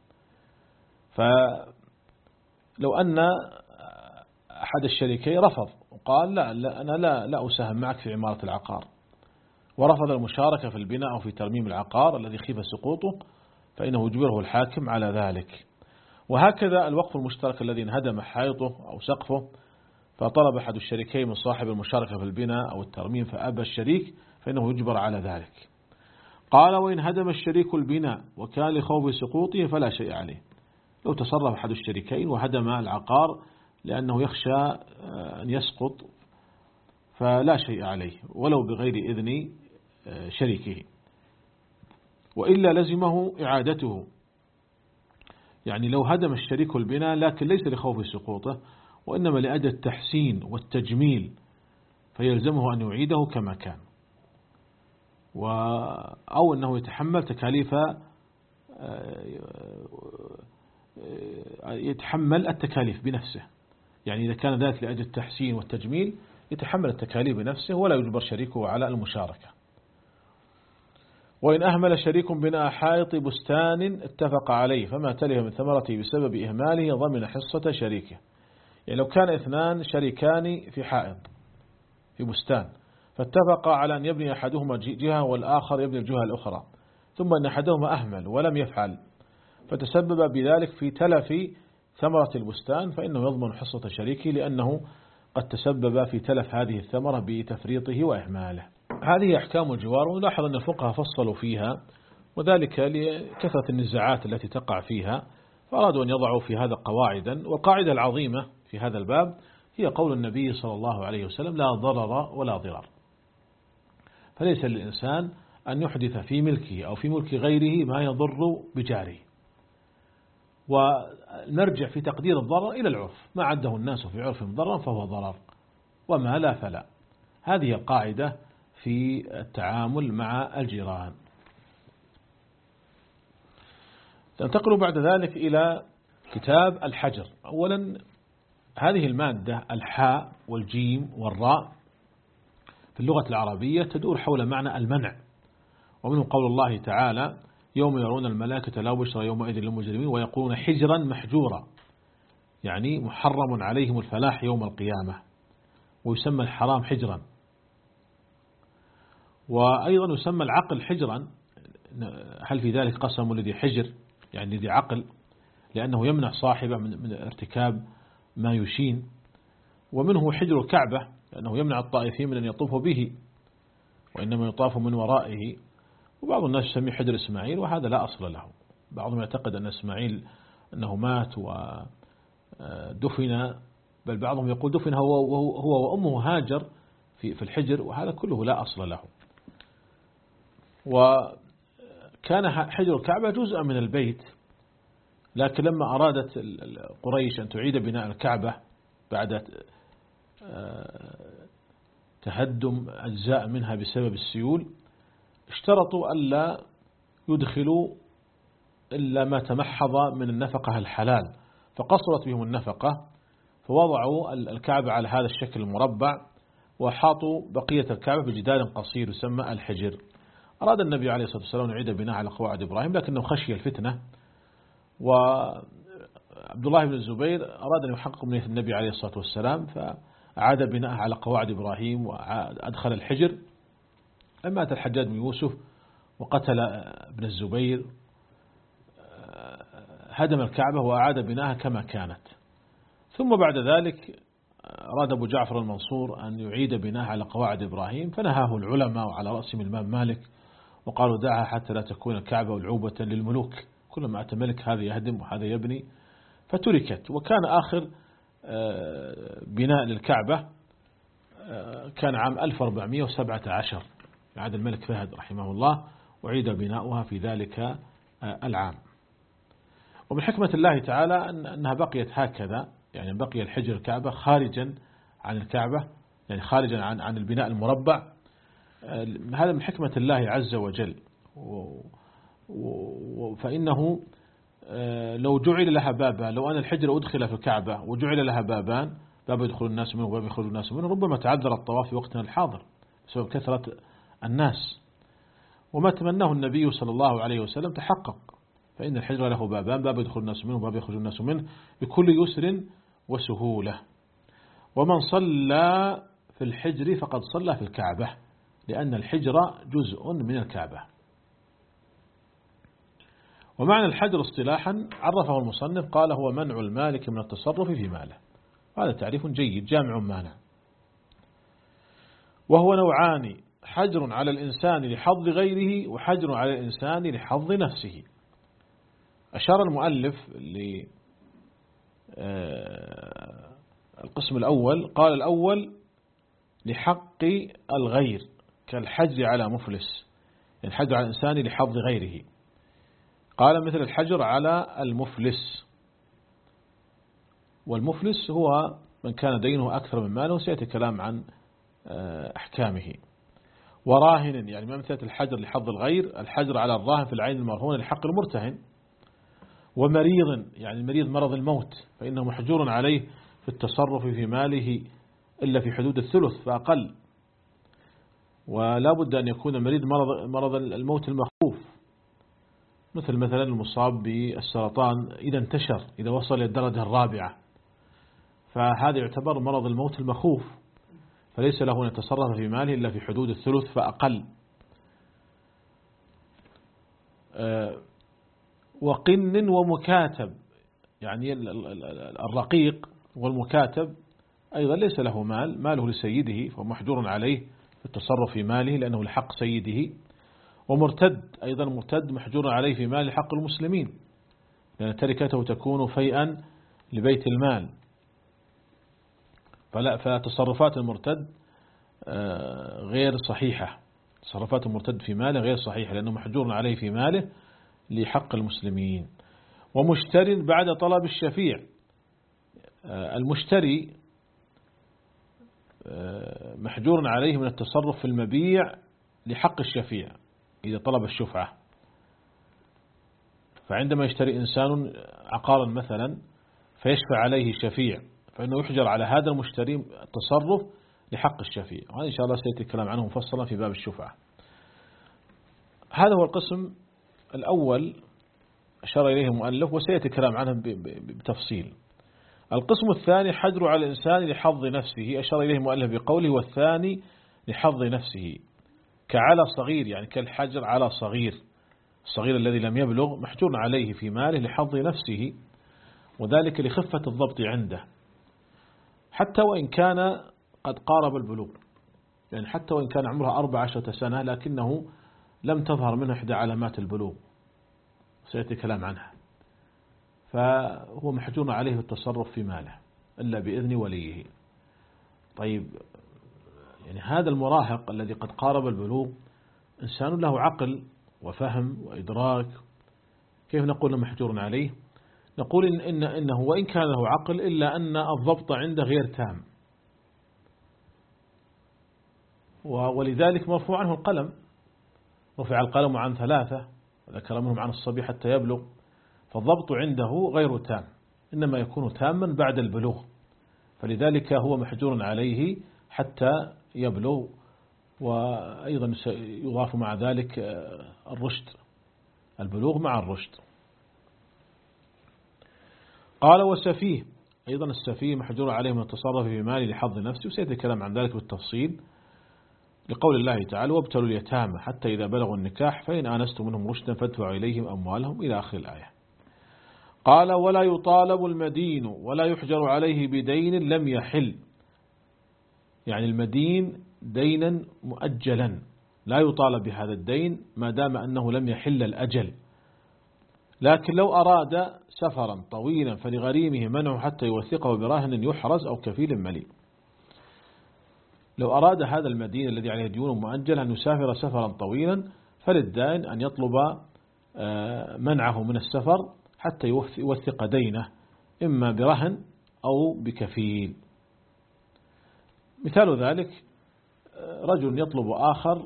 فلو أن أحد الشريكين رفض وقال لا, لا أنا لا, لا أساهم معك في عمارة العقار، ورفض المشاركة في البناء أو في ترميم العقار الذي خيف سقوطه، فإنه يجبره الحاكم على ذلك. وهكذا الوقف المشترك الذي انهدم حائطه أو سقفه، فطلب أحد الشريكين من صاحب المشاركة في البناء أو الترميم فأبى الشريك، فإنه يجبر على ذلك. قال: وإن هدم الشريك البناء وكان لخوف سقوطه فلا شيء عليه. لو تصرف أحد الشريكين وهدم العقار لأنه يخشى أن يسقط فلا شيء عليه ولو بغير إذن شريكه، وإلا لزمه إعادته. يعني لو هدم الشريك البناء لكن ليس لخوف سقوطه وإنما لأجل التحسين والتجميل، فيلزمه أن يعيده كما كان، أو أنه يتحمل تكاليف يتحمل التكاليف بنفسه. يعني إذا كان ذلك لأجل التحسين والتجميل يتحمل التكاليف بنفسه ولا يجبر شريكه على المشاركة. وإن أهمل شريك بناء حائط بستان اتفق عليه فما تلف من ثمرته بسبب إهماله ضمن حصة شريكه. يعني لو كان اثنان شريكان في حائط في بستان فاتفق على أن يبني أحدهما جهة والآخر يبني الجهة الأخرى، ثم أن أحدهما أهمل ولم يفعل فتسبب بذلك في تلف ثمرة البستان، فإنه يضمن حصة شريكه لأنه قد تسبب في تلف هذه الثمرة بتفريطه وإهماله. هذه أحكام الجوار، ونلاحظ أن الفقهاء فصلوا فيها، وذلك لكثرة النزاعات التي تقع فيها، فأرادوا أن يضعوا في هذا قواعدا. والقاعدة العظيمة في هذا الباب هي قول النبي صلى الله عليه وسلم: لا ضرر ولا ضرار. فليس للإنسان أن يحدث في ملكه أو في ملك غيره ما يضر بجاره، ونرجع في تقدير الضرر إلى العرف، ما عده الناس في عرفهم ضررا فهو ضرر وما لا فلا. هذه القاعدة في التعامل مع الجيران. ننتقل بعد ذلك إلى كتاب الحجر. أولا هذه المادة الحاء والجيم والراء في اللغة العربية تدور حول معنى المنع، ومنه قول الله تعالى: يوم يرون الملائكة لا بشرى يومئذ للمجرمين ويقولون حجرا محجورا، يعني محرم عليهم الفلاح يوم القيامة، ويسمى الحرام حجرا. وأيضا يسمى العقل حجرا، هل في ذلك قسم لذي حجر يعني لذي عقل، لأنه يمنع صاحبه من, من ارتكاب ما يشين. ومنه حجر الكعبة لأنه يمنع الطائفين من أن يطوفوا به، وإنما يطاف من ورائه. وبعض الناس يسميه حجر إسماعيل، وهذا لا أصل له. بعضهم يعتقد أن إسماعيل أنه مات ودفن، بل بعضهم يقول دفن هو, هو وأمه هاجر في في الحجر، وهذا كله لا أصل له. وكان حجر الكعبة جزءا من البيت، لكن لما أرادت قريش أن تعيد بناء الكعبة بعد تهدم أجزاء منها بسبب السيول، اشترطوا ألا يدخلوا إلا ما تمحض من النفقة الحلال، فقصرت بهم النفقة، فوضعوا الكعبة على هذا الشكل المربع، وحاطوا بقية الكعبة بجدار قصير يسمى الحجر. أراد النبي عليه الصلاة والسلام أن يعيد بناء على قواعد إبراهيم، لكنه خشي الفتنة، وعبد الله بن الزبير أراد أن يحقق من النبي عليه الصلاة والسلام، فأعاد بناء على قواعد إبراهيم وأدخل الحجر. أما أتى الحجاج بن يوسف وقتل ابن الزبير، هدم الكعبة وأعاد بناءها كما كانت. ثم بعد ذلك أراد أبو جعفر المنصور أن يعيد بناءها على قواعد إبراهيم، فنهاه العلماء وعلى رأسهم الإمام مالك، وقالوا دعها حتى لا تكون الكعبة ألعوبة للملوك، كلما أتى ملك هذا يهدم وهذا يبني، فتركت. وكان آخر بناء للكعبة كان عام ألف وأربعمائة وسبعة عشر، عاد الملك فهد رحمه الله، وعيد بناؤها في ذلك العام. ومن حكمة الله تعالى أنها بقيت هكذا، يعني بقي الحجر الكعبة خارجا عن الكعبة، يعني خارجا عن عن البناء المربع. هذا من حكمة الله عز وجل. فإنه لو جعل لها بابا، لو أن الحجر أدخل في الكعبة وجعل لها بابان، باب يدخل الناس منه وباب يخرج الناس منه، ربما تعذر الطواف في وقتنا الحاضر بسبب كثرة الناس. وما تمناه النبي صلى الله عليه وسلم تحقق، فإن الحجر له بابان، باب يدخل الناس منه وباب يخرج الناس منه بكل يسر وسهولة. ومن صلى في الحجر فقد صلى في الكعبة، لأن الحجر جزء من الكعبة. ومعنى الحجر اصطلاحا عرفه المصنف، قال هو منع المالك من التصرف في ماله. هذا تعريف جيد جامع مانع. وهو نوعان: حجر على الإنسان لحظ غيره، وحجر على الإنسان لحظ نفسه. أشار المؤلف للقسم الأول، قال الأول لحق الغير كالحجر على مفلس، يعني الحجر على الإنسان لحظ غيره. قال مثل الحجر على المفلس، والمفلس هو من كان دينه أكثر من ماله، سيأتي كلام عن أحكامه. وراهن، يعني ما مثل الحجر لحظ الغير، الحجر على الراهن في العين المرهونة لحق المرتهن. ومريض، يعني المريض مرض الموت، فإنه محجور عليه في التصرف في ماله إلا في حدود الثلث فأقل. ولا بد أن يكون المريض مرض, مرض الموت المخوف، مثل مثلا المصاب بالسرطان إذا انتشر، إذا وصل إلى الدرجة الرابعة، فهذا يعتبر مرض الموت المخوف، فليس له أن يتصرف في ماله إلا في حدود الثلث فأقل. وقن ومكاتب، يعني الرقيق والمكاتب أيضا ليس له مال، ماله لسيده فمحجور عليه في التصرف في ماله لأنه لحق سيده. ومرتد، أيضا مرتد محجور عليه في مال حق المسلمين، لأن تركته تكون فيئا لبيت المال. فلا فتصرفات المرتد غير صحيحة، تصرفات المرتد في ماله غير صحيحة، لأنه محجور عليه في ماله لحق المسلمين. ومشتر بعد طلب الشفيع، المشتري محجور عليه من التصرف في المبيع لحق الشفيع إذا طلب الشفعة. فعندما يشتري إنسان عقارا مثلا فيشفع عليه شفيع، فإنه يحجر على هذا المشتري التصرف لحق الشفيع، وهذا إن شاء الله سيأتي الكلام عنه مفصلا في باب الشفعة. هذا هو القسم الأول أشار إليه المؤلف، وسيأتي الكلام عنه بتفصيل. القسم الثاني حجر على الإنسان لحظ نفسه، أشار إليه المؤلف بقوله والثاني لحظ نفسه، كعلى صغير، يعني كالحجر على صغير، الصغير الذي لم يبلغ محجور عليه في ماله لحظ نفسه، وذلك لخفة الضبط عنده، حتى وإن كان قد قارب البلوغ، يعني حتى وإن كان عمره أربع عشرة سنة لكنه لم تظهر منه إحدى علامات البلوغ، سيأتي كلام عنها، فهو محجور عليه التصرف في ماله إلا بإذن وليه. طيب، يعني هذا المراهق الذي قد قارب البلوغ إنسان له عقل وفهم وإدراك، كيف نقول محجور عليه؟ نقول إن إن إنه وإن كان له عقل إلا أن الضبط عنده غير تام، ولذلك مرفوع عنه القلم، رفع القلم عن ثلاثة، ذكر منهم عن الصبي حتى يبلغ، فالضبط عنده غير تام، إنما يكون تاما بعد البلوغ، فلذلك هو محجور عليه حتى يبلغ. وأيضا يضاف مع ذلك الرشد، البلوغ مع الرشد. قال والسفيه، أيضا السفيه محجور عليه من التصرف في ماله لحظ نفسه، وسيأتي الكلام عن ذلك بالتفصيل لقول الله تعالى وابتلوا اليتامى حتى إذا بلغوا النكاح فإن آنستم منهم رشدا فادفعوا إليهم أموالهم إلى آخر الآية. قال ولا يطالب المدين ولا يحجر عليه بدين لم يحل، يعني المدين دينا مؤجلا لا يطالب بهذا الدين ما دام أنه لم يحل الأجل، لكن لو أراد سفرا طويلا فلغريمه منعه حتى يوثقه براهن يحرز أو كفيل مليء. لو أراد هذا المدين الذي عليه ديون مؤجل أن يسافر سفرا طويلا فللدائن أن يطلب منعه من السفر حتى يوثق دينه إما برهن أو بكفيل. مثال ذلك رجل يطلب آخر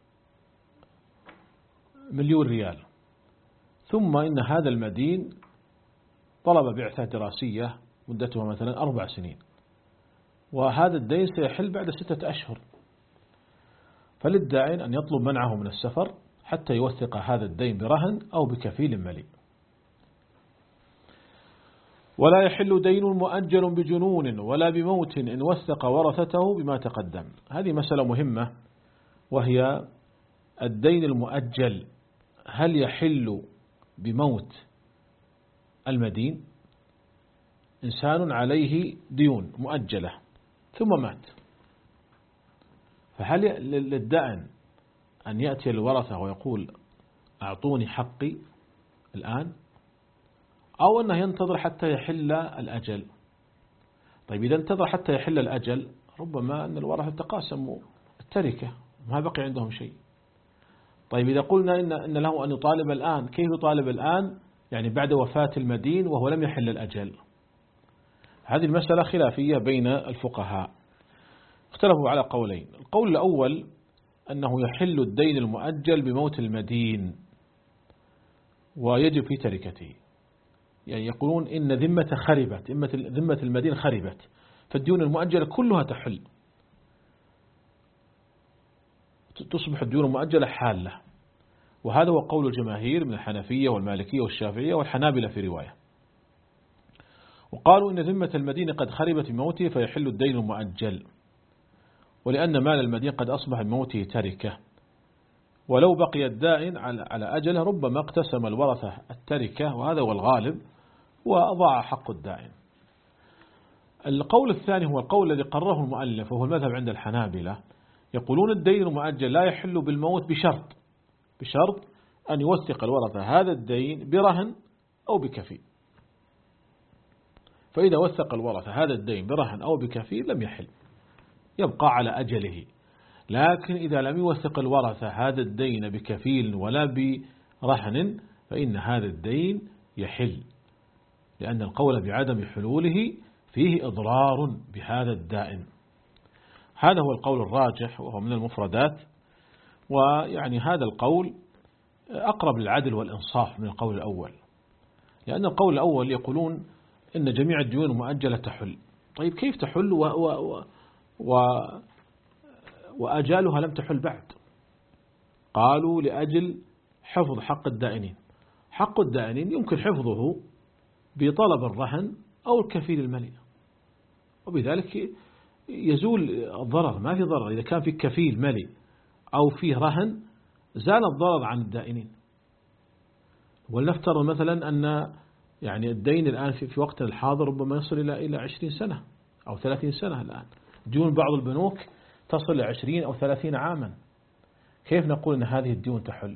مليون ريال، ثم إن هذا المدين طلب بعثة دراسية مدتها مثلا أربع سنين، وهذا الدين سيحل بعد ستة أشهر، فللداعين أن يطلب منعه من السفر حتى يوثق هذا الدين برهن أو بكفيل مليء. ولا يحل دين مؤجل بجنون ولا بموت إن وثق ورثته بما تقدم. هذه مسألة مهمة، وهي الدين المؤجل هل يحل بموت المدين؟ إنسان عليه ديون مؤجلة ثم مات، فهل للدائن أن يأتي الورثة ويقول أعطوني حقي الآن، أو أنه ينتظر حتى يحل الأجل؟ طيب إذا انتظر حتى يحل الأجل ربما أن الورثة تقاسموا التركة ما بقي عندهم شيء. طيب إذا قلنا إن, إن له أن يطالب الآن، كيف يطالب الآن؟ يعني بعد وفاة المدين وهو لم يحل الأجل. هذه المسألة خلافية بين الفقهاء، اختلفوا على قولين. القول الأول أنه يحل الدين المؤجل بموت المدين ويجب في تركته، يعني يقولون إن ذمة خربت، ذمة المدين خربت، فالديون المؤجلة كلها تحل، تصبح الديون المؤجلة حالة. وهذا هو قول الجماهير من الحنفية والمالكية والشافعية والحنابلة في رواية. وقالوا إن ذمة المدين قد خربت بموته فيحل الدين المؤجل، ولأن مال المدين قد أصبح بموته تركة، ولو بقي الدائن على أجله ربما اقتسم الورثة التركة، وهذا هو الغالب، وضاع حق الدائن. القول الثاني هو القول الذي قرره المؤلف وهو المذهب عند الحنابلة، يقولون الدين المؤجل لا يحل بالموت بشرط بشرط أن يوثق الورثة هذا الدين برهن أو بكفيل. فإذا وثق الورثة هذا الدين برهن أو بكفيل لم يحل، يبقى على أجله. لكن إذا لم يوثق الورثة هذا الدين بكفيل ولا برهن فإن هذا الدين يحل، لأن القول بعدم حلوله فيه إضرار بهذا الدائن. هذا هو القول الراجح وهو من المفردات، ويعني هذا القول أقرب للعدل والإنصاف من القول الأول، لأن القول الأول يقولون إن جميع الديون المؤجلة تحل. طيب كيف تحل و و و وأجالها لم تحل بعد؟ قالوا لأجل حفظ حق الدائنين. حق الدائنين يمكن حفظه بطلب الرهن أو الكفيل المليء، وبذلك يزول الضرر، ما في ضرر. إذا كان في كفيل مليء أو فيه رهن زال الضرر عن الدائنين. ولنفترض مثلا أن يعني الدين الآن في وقتنا الحاضر ربما يصل إلى إلى عشرين سنة أو ثلاثين سنة. الآن ديون بعض البنوك تصل إلى عشرين أو ثلاثين عاما. كيف نقول أن هذه الديون تحل؟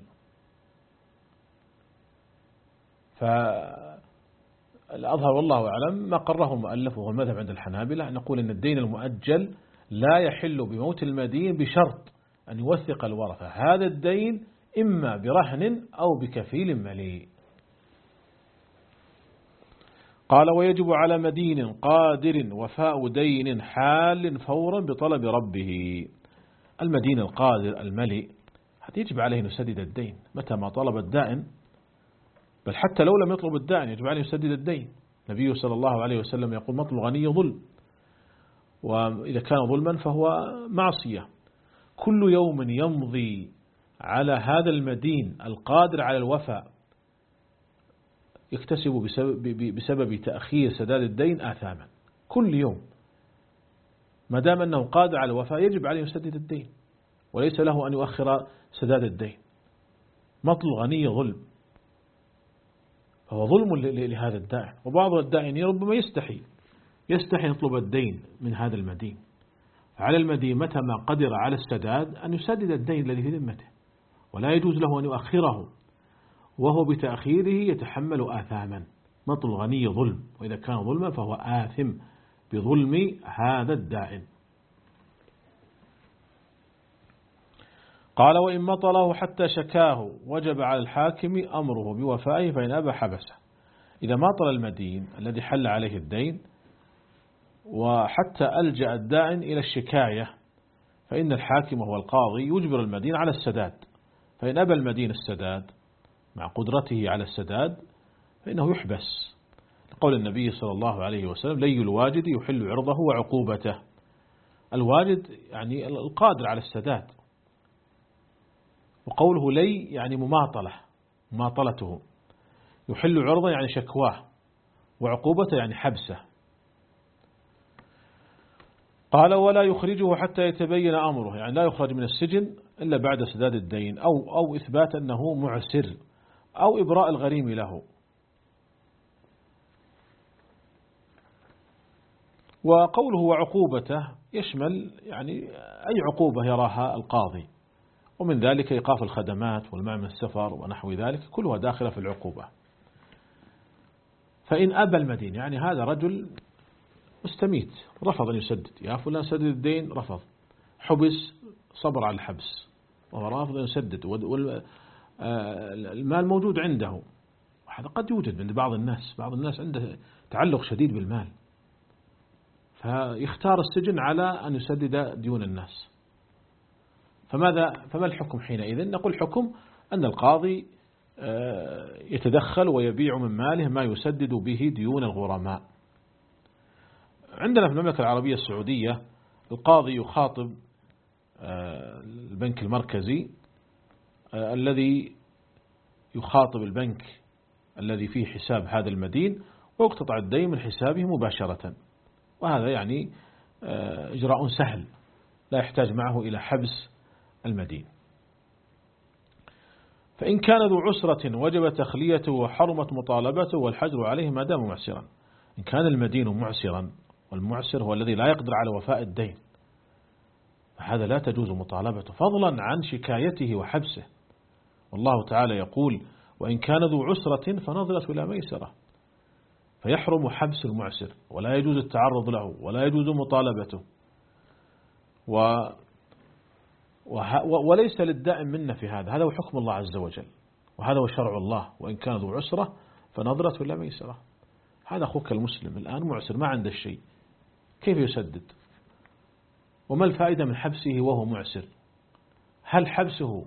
فالأظهر والله أعلم ما قرره المؤلف وهو المذهب عند الحنابلة، نقول أن الدين المؤجل لا يحل بموت المدين بشرط أن يوثق الورثة هذا الدين إما برهن أو بكفيل مليء. قال ويجب على مدين قادر وفاء دين حال فورا بطلب ربه. المدين القادر المليء يجب عليه أن يسدد الدين متى ما طلب الدائن، بل حتى لو لم يطلب الدائن يجب عليه يسدد الدين. النبي صلى الله عليه وسلم يقول مطل الغني ظلم، وإذا كان ظلما فهو معصية. كل يوم يمضي على هذا المدين القادر على الوفاء يكتسب بسبب, بسبب تأخير سداد الدين آثاما. كل يوم ما دام أنه قادر على الوفاء يجب عليه يسدد الدين، وليس له أن يؤخر سداد الدين. مطل الغني ظلم، فهو ظلم لهذا الدائن. وبعض الدائنين ربما يستحي يستحي يطلب الدين من هذا المدين. على المدين متى ما قدر على السداد أن يسدد الدين الذي في ذمته، ولا يجوز له أن يؤخره، وهو بتأخيره يتحمل آثاما. مطل الغني ظلم، وإذا كان ظلما فهو آثم بظلم هذا الدائن. قال وإن مطله حتى شكاه وجب على الحاكم أمره بوفائه، فإن أبى حبسه. إذا مطل المدين الذي حل عليه الدين وحتى ألجأ الدائن إلى الشكاية، فإن الحاكم هو القاضي يجبر المدين على السداد. فإن أبى المدين السداد مع قدرته على السداد فإنه يحبس، لقول النبي صلى الله عليه وسلم لي الواجد يحل عرضه وعقوبته. الواجد يعني القادر على السداد، وقوله لي يعني مماطلة، مماطلته. يحل عرضا يعني شكواه، وعقوبته يعني حبسه. قال ولا يخرجه حتى يتبين أمره، يعني لا يخرج من السجن إلا بعد سداد الدين أو, أو إثبات أنه معسر أو إبراء الغريم له. وقوله وعقوبته يشمل يعني أي عقوبة يراها القاضي، ومن ذلك إيقاف الخدمات والمنع من السفر ونحو ذلك، كلها داخلة في العقوبة. فإن أبى المدين، يعني هذا رجل مستميت رفض أن يسدد، يا فلان سدد الدين، رفض، حبس، صبر على الحبس وهو رافض أن يسدد، والمال موجود عنده. وهذا قد يوجد عند بعض الناس، بعض الناس عنده تعلق شديد بالمال، فيختار السجن على أن يسدد ديون الناس. فماذا فما الحكم حينئذ؟ نقول الحكم أن القاضي يتدخل ويبيع من ماله ما يسدد به ديون الغرماء. عندنا في المملكة العربية السعودية القاضي يخاطب البنك المركزي الذي يخاطب البنك الذي فيه حساب هذا المدين، ويقتطع الدين من حسابه مباشرة، وهذا يعني إجراء سهل لا يحتاج معه إلى حبس المدين. فإن كان ذو عسرة وجب تخليته وحرمت مطالبته والحجر عليه ما دام معسرا. إن كان المدين معسرا، والمعسر هو الذي لا يقدر على وفاء الدين، فهذا لا تجوز مطالبته فضلا عن شكايته وحبسه. والله تعالى يقول وإن كان ذو عسرة فنظرة إلى ميسرة، فيحرم حبس المعسر ولا يجوز التعرض له ولا يجوز مطالبته. و وليس للدائم منا في هذا، هذا هو حكم الله عز وجل، وهذا هو شرع الله. وإن كان ذو عسرة فنظرة إلى ميسرة. هذا أخوك المسلم الآن معسر ما عنده شيء، كيف يسدد؟ وما الفائدة من حبسه وهو معسر؟ هل حبسه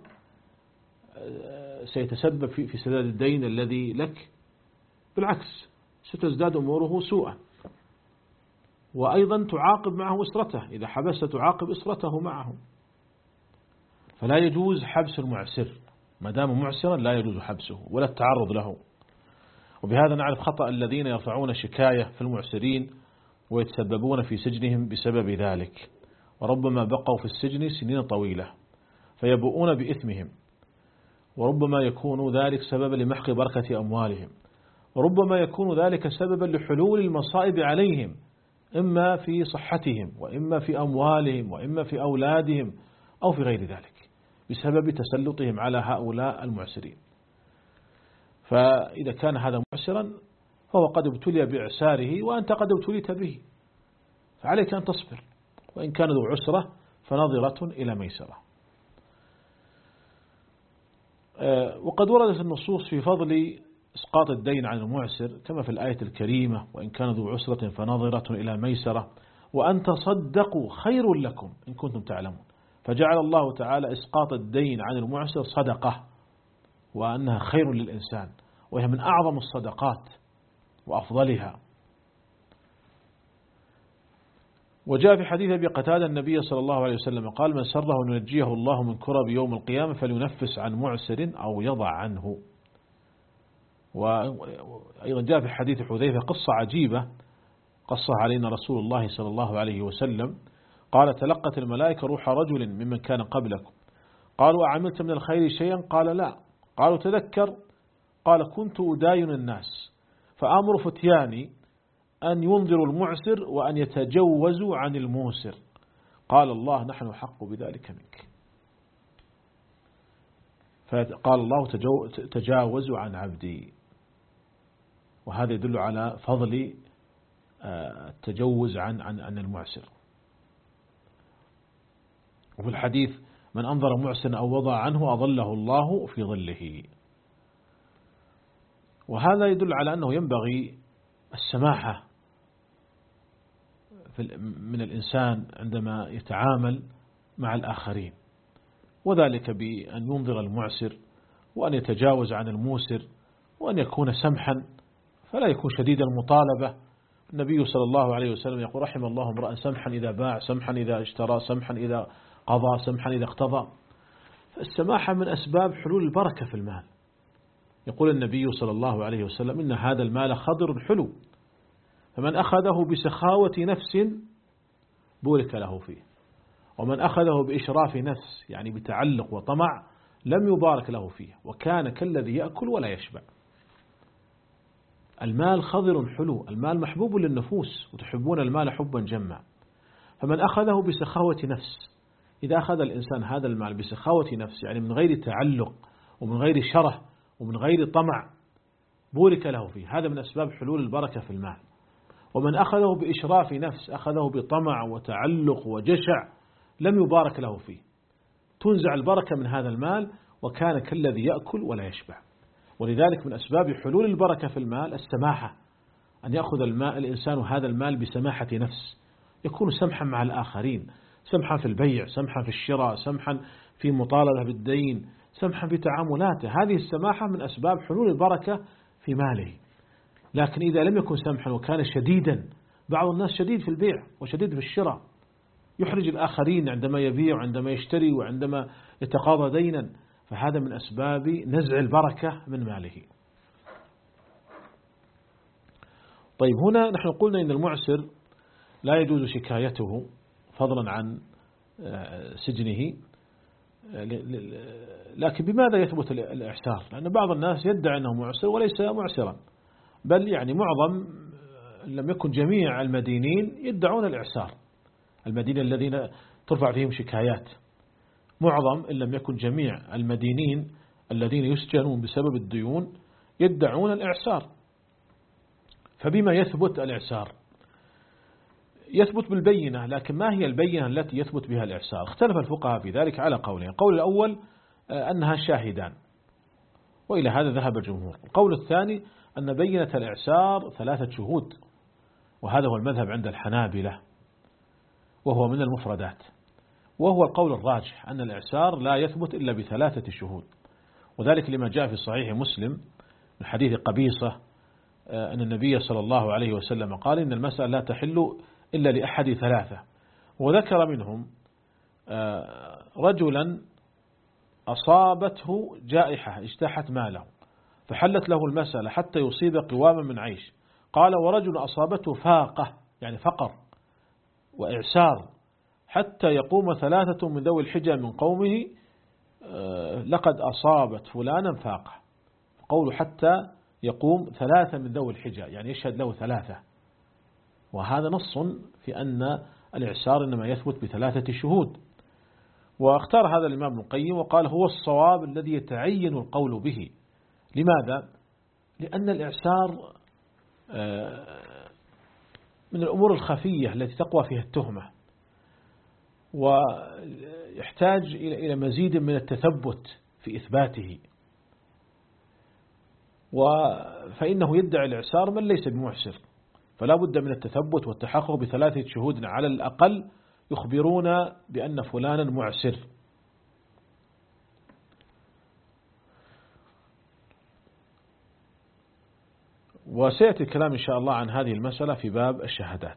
سيتسبب في سداد الدين الذي لك؟ بالعكس، ستزداد أموره سوءا، وأيضا تعاقب معه أسرته، إذا حبست تعاقب أسرته معه. فلا يجوز حبس المعسر، ما دام معسرا لا يجوز حبسه ولا التعرض له. وبهذا نعرف خطأ الذين يرفعون شكاية في المعسرين ويتسببون في سجنهم بسبب ذلك، وربما بقوا في السجن سنين طويلة فيبؤون بإثمهم، وربما يكون ذلك سببا لمحق بركة أموالهم، وربما يكون ذلك سببا لحلول المصائب عليهم، إما في صحتهم وإما في أموالهم وإما في أولادهم أو في غير ذلك، بسبب تسلطهم على هؤلاء المعسرين. فإذا كان هذا معسرا فهو قد ابتلي بإعساره وأنت قد ابتليت به، فعليك أن تصبر. وإن كان ذو عسرة فنظرة إلى ميسرة. وقد وردت النصوص في فضل إسقاط الدين عن المعسر كما في الآية الكريمة وإن كان ذو عسرة فنظرة إلى ميسرة وأن تصدقوا خير لكم إن كنتم تعلمون. فجعل الله تعالى إسقاط الدين عن المعسر صدقة، وأنها خير للإنسان، وهي من أعظم الصدقات وأفضلها. وجاء في حديث أبي قتادة النبي صلى الله عليه وسلم قال من سره أن ينجيه الله من كرب يوم القيامة فلينفس عن معسر أو يضع عنه. وأيضا جاء في حديث حذيفة قصة عجيبة قصها علينا رسول الله صلى الله عليه وسلم قال تلقت الملائكة روح رجل ممن كان قبلكم قالوا أعملت من الخير شيئا؟ قال لا. قالوا تذكر؟ قال كنت أداين الناس فأمر فتياني أن ينذروا المعسر وأن يتجوزوا عن الموسر. قال الله نحن حق بذلك منك. فقال الله تجاوزوا عن عبدي. وهذا يدل على فضل التجوز عن عن عن المعسر. وفي الحديث من أنظر معسر أو وضع عنه أظله الله في ظله. وهذا يدل على أنه ينبغي السماحة من الإنسان عندما يتعامل مع الآخرين، وذلك بأن ينظر المعسر وأن يتجاوز عن الموسر وأن يكون سمحا فلا يكون شديد المطالبة. النبي صلى الله عليه وسلم يقول رحم الله امرأ سمحا إذا باع، سمحا إذا اشترى، سمحا إذا قضى، سمحا إذا اقتضى. السماحة من أسباب حلول البركة في المال. يقول النبي صلى الله عليه وسلم إن هذا المال خضر حلو، فمن أخذه بسخاوة نفس بورك له فيه، ومن أخذه بإشراف نفس يعني بتعلق وطمع لم يبارك له فيه، وكان كالذي يأكل ولا يشبع. المال خضر حلو، المال محبوب للنفوس وتحبون المال حبا جما، فمن أخذه بسخاوة نفس، إذا أخذ الإنسان هذا المال بسخاوة نفس يعني من غير تعلق ومن غير شره ومن غير طمع بورك له فيه، هذا من أسباب حلول البركة في المال. ومن أخذه بإشراف نفس، أخذه بطمع وتعلق وجشع لم يبارك له فيه، تنزع البركة من هذا المال وكان كالذي يأكل ولا يشبع. ولذلك من أسباب حلول البركة في المال السماحة، أن يأخذ الماء الإنسان هذا المال بسماحة نفس، يكون سمحا مع الآخرين، سمحا في البيع، سمحا في الشراء، سمحا في مطالبة بالدين، سمحا في تعاملاته. هذه السماحة من أسباب حلول البركة في ماله. لكن إذا لم يكن سمحا وكان شديدا، بعض الناس شديد في البيع وشديد في الشراء، يحرج الآخرين عندما يبيع وعندما يشتري وعندما يتقاضى دينا، فهذا من أسباب نزع البركة من ماله. طيب، هنا نحن قلنا إن المعسر لا يجوز شكايته فضلا عن سجنه، لكن بماذا يثبت الإعسار؟ لأن بعض الناس يدعي أنه معسر وليس معسرا، بل يعني معظم لم يكن جميع المدينين يدعون الإعسار، المدينة الذين ترفع فيهم شكايات، معظم إن لم يكن جميع المدينين الذين يسجنون بسبب الديون يدعون الإعسار. فبما يثبت الإعسار؟ يثبت بالبينة، لكن ما هي البينة التي يثبت بها الإعسار؟ اختلف الفقهاء في ذلك على قولين. القول الأول أنها شاهدان، وإلى هذا ذهب الجمهور. القول الثاني أن بينة الإعسار ثلاثة شهود، وهذا هو المذهب عند الحنابلة، وهو من المفردات، وهو القول الراجح أن الإعسار لا يثبت إلا بثلاثة شهود، وذلك لما جاء في صحيح مسلم من حديث قبيصة أن النبي صلى الله عليه وسلم قال إن المسألة لا تحل إلا لأحد ثلاثة، وذكر منهم رجلا أصابته جائحة اجتاحت ماله فحلت له المسألة حتى يصيب قواما من عيش، قال ورجل أصابته فاقة يعني فقر وإعسار حتى يقوم ثلاثة من ذوي الحجة من قومه لقد أصابت فلانا فاقة، قوله حتى يقوم ثلاثة من ذوي الحجة يعني يشهد له ثلاثة، وهذا نص في أن الإعسار إنما يثبت بثلاثة شهود. واختار هذا الإمام ابن القيم وقال هو الصواب الذي يتعين القول به. لماذا؟ لأن الإعسار من الأمور الخفية التي تقوى فيها التهمة، ويحتاج إلى مزيد من التثبت في إثباته، فإنه يدعي الإعسار من ليس بمعسر، فلا بد من التثبت والتحقق بثلاثة شهود على الأقل يخبرون بأن فلانا معسر. وسيأتي الكلام إن شاء الله عن هذه المسألة في باب الشهادات.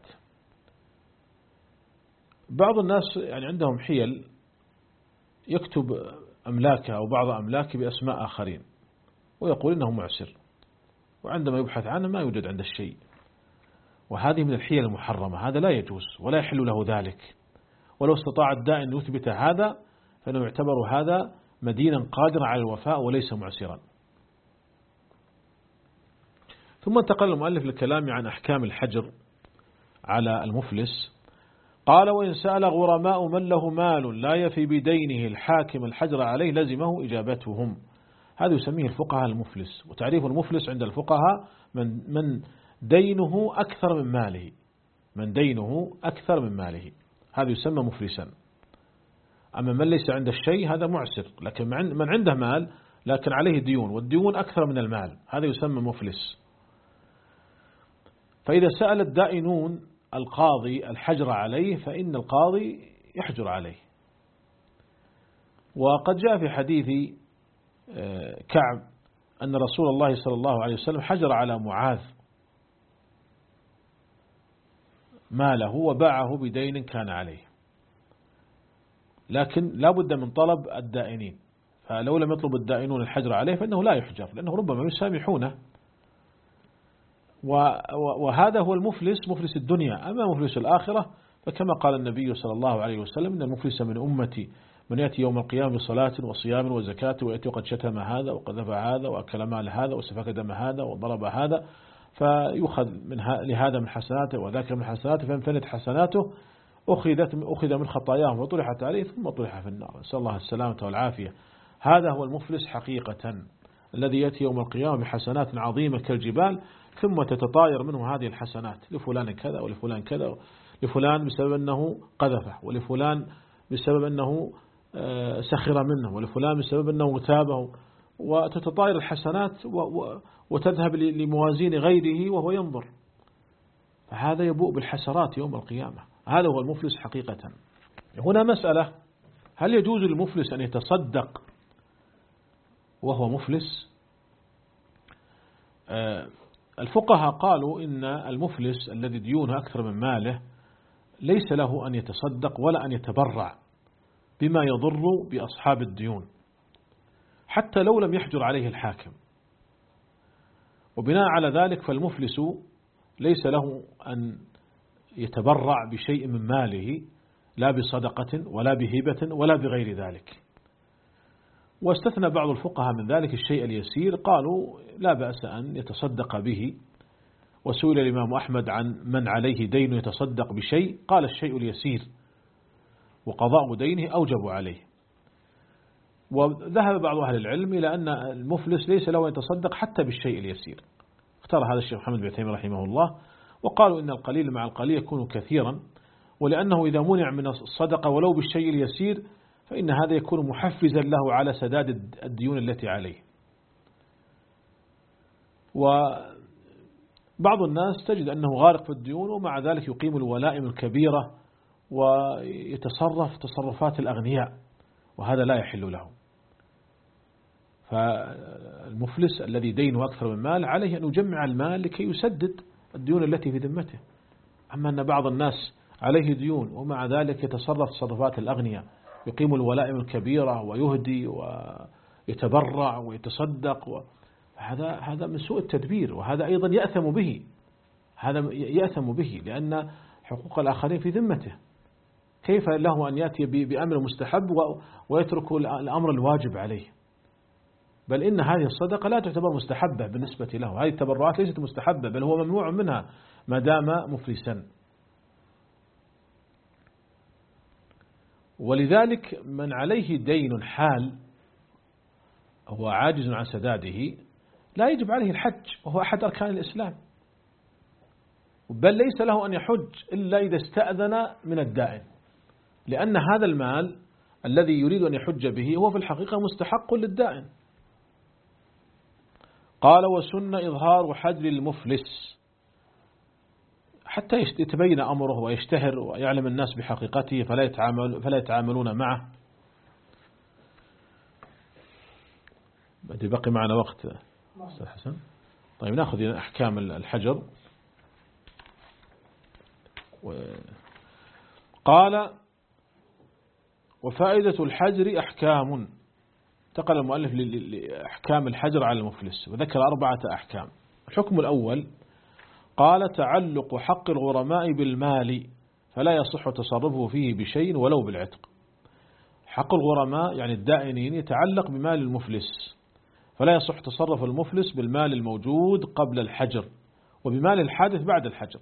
بعض الناس يعني عندهم حيل، يكتب أملاكه أو بعض أملاكه بأسماء آخرين ويقول إنه معسر، وعندما يبحث عنه ما يوجد عند الشيء، وهذه من الحيل المحرمة، هذا لا يجوز ولا يحل له ذلك، ولو استطاع الداعي أن يثبت هذا فإنه يعتبر هذا مدينا قادرا على الوفاء وليس معسرا. ثم انتقل المؤلف للكلام عن أحكام الحجر على المفلس. قال وإن سأل غرماء من له مال لا يفي بدينه الحاكم الحجر عليه لزمه إجابتهم. هذا يسميه الفقهاء المفلس، وتعريف المفلس عند الفقهاء من من دينه أكثر من ماله، من دينه أكثر من ماله هذا يسمى مفلسا. أما من ليس عنده الشيء هذا معسر، لكن من عنده مال لكن عليه ديون والديون أكثر من المال هذا يسمى مفلس. فإذا سأل الدائنون القاضي الحجر عليه فإن القاضي يحجر عليه. وقد جاء في حديث كعب أن رسول الله صلى الله عليه وسلم حجر على معاذ ماله وباعه بدين كان عليه، لكن لا بد من طلب الدائنين، فلو لم يطلب الدائنون الحجر عليه فإنه لا يحجر، لأنه ربما يسامحونه. وهذا هو المفلس، مفلس الدنيا. أما مفلس الآخرة فكما قال النبي صلى الله عليه وسلم إن المفلس من أمتي من يأتي يوم القيامة بصلاة وصيام وزكاة ويأتي وقد شتم هذا وقذف هذا وأكل مال هذا وسفك دم هذا وضرب هذا، فيؤخذ من لهذا من حسناته وذاك من حسناته، فانفنت حسناته أخذت أخذ من خطاياهم وطرحت عليه ثم طرح في النار، نسأل الله السلامة والعافية. هذا هو المفلس حقيقة، الذي يأتي يوم القيامة بحسنات عظيمة كالجبال ثم تتطاير منه هذه الحسنات، لفلان كذا ولفلان كذا، لفلان بسبب أنه قذفه، ولفلان بسبب أنه سخر منه، ولفلان بسبب أنه غتابه، وتتطاير الحسنات وتذهب لموازين غيره وهو ينظر، فهذا يبوء بالحسرات يوم القيامة. هذا هو المفلس حقيقة. هنا مسألة: هل يجوز للمفلس أن يتصدق وهو مفلس؟ الفقهاء قالوا إن المفلس الذي ديونه أكثر من ماله ليس له أن يتصدق ولا أن يتبرع بما يضر بأصحاب الديون حتى لو لم يحجر عليه الحاكم. وبناء على ذلك فالمفلس ليس له أن يتبرع بشيء من ماله، لا بصدقة ولا بهبة ولا بغير ذلك. واستثنى بعض الفقهاء من ذلك الشيء اليسير، قالوا لا بأس أن يتصدق به. وسئل الإمام أحمد عن من عليه دين يتصدق بشيء، قال الشيء اليسير وقضاء دينه أوجب عليه. وذهب بعض أهل العلم إلى أن المفلس ليس له أن يتصدق حتى بالشيء اليسير، اختار هذا الشيخ محمد بن عثيمين رحمه الله، وقالوا إن القليل مع القليل يكون كثيرا، ولأنه إذا منع من الصدقة ولو بالشيء اليسير فإن هذا يكون محفزا له على سداد الديون التي عليه. وبعض الناس تجد أنه غارق في الديون ومع ذلك يقيم الولائم الكبيرة ويتصرف تصرفات الأغنياء، وهذا لا يحل له. فالمفلس الذي دينه أكثر من مال عليه أن يجمع المال لكي يسدد الديون التي في ذمته. أما أن بعض الناس عليه ديون ومع ذلك يتصرف تصرفات الأغنياء، يقيم الولائم الكبيرة ويهدي ويتبرع ويتصدق، هذا هذا من سوء التدبير، وهذا أيضا يأثم به، هذا يأثم به لأن حقوق الآخرين في ذمته. كيف له أن يأتي بأمر مستحب ويترك الأمر الواجب عليه؟ بل إن هذه الصدقة لا تعتبر مستحبة بالنسبة له، هذه التبرعات ليست مستحبة بل هو ممنوع منها ما دام مفلسا. ولذلك من عليه دين حال هو عاجز عن سداده لا يجب عليه الحج، وهو أحد أركان الإسلام، بل ليس له أن يحج إلا إذا استأذن من الدائن، لأن هذا المال الذي يريد أن يحج به هو في الحقيقة مستحق للدائن. قال: وسن إظهار حجر المفلس حتى يتبين أمره ويشتهر ويعلم الناس بحقيقته فلا يتعامل فلا يتعاملون معه. بدي بقي معنا وقت أستاذ حسن؟ طيب نأخذ أحكام الحجر. قال: وفائدة الحجر أحكام. انتقل المؤلف لأحكام الحجر على المفلس وذكر أربعة أحكام. الحكم الأول قال: تعلق حق الغرماء بالمال فلا يصح تصرفه فيه بشيء ولو بالعتق. حق الغرماء يعني الدائنين يتعلق بمال المفلس، فلا يصح تصرف المفلس بالمال الموجود قبل الحجر وبمال الحادث بعد الحجر.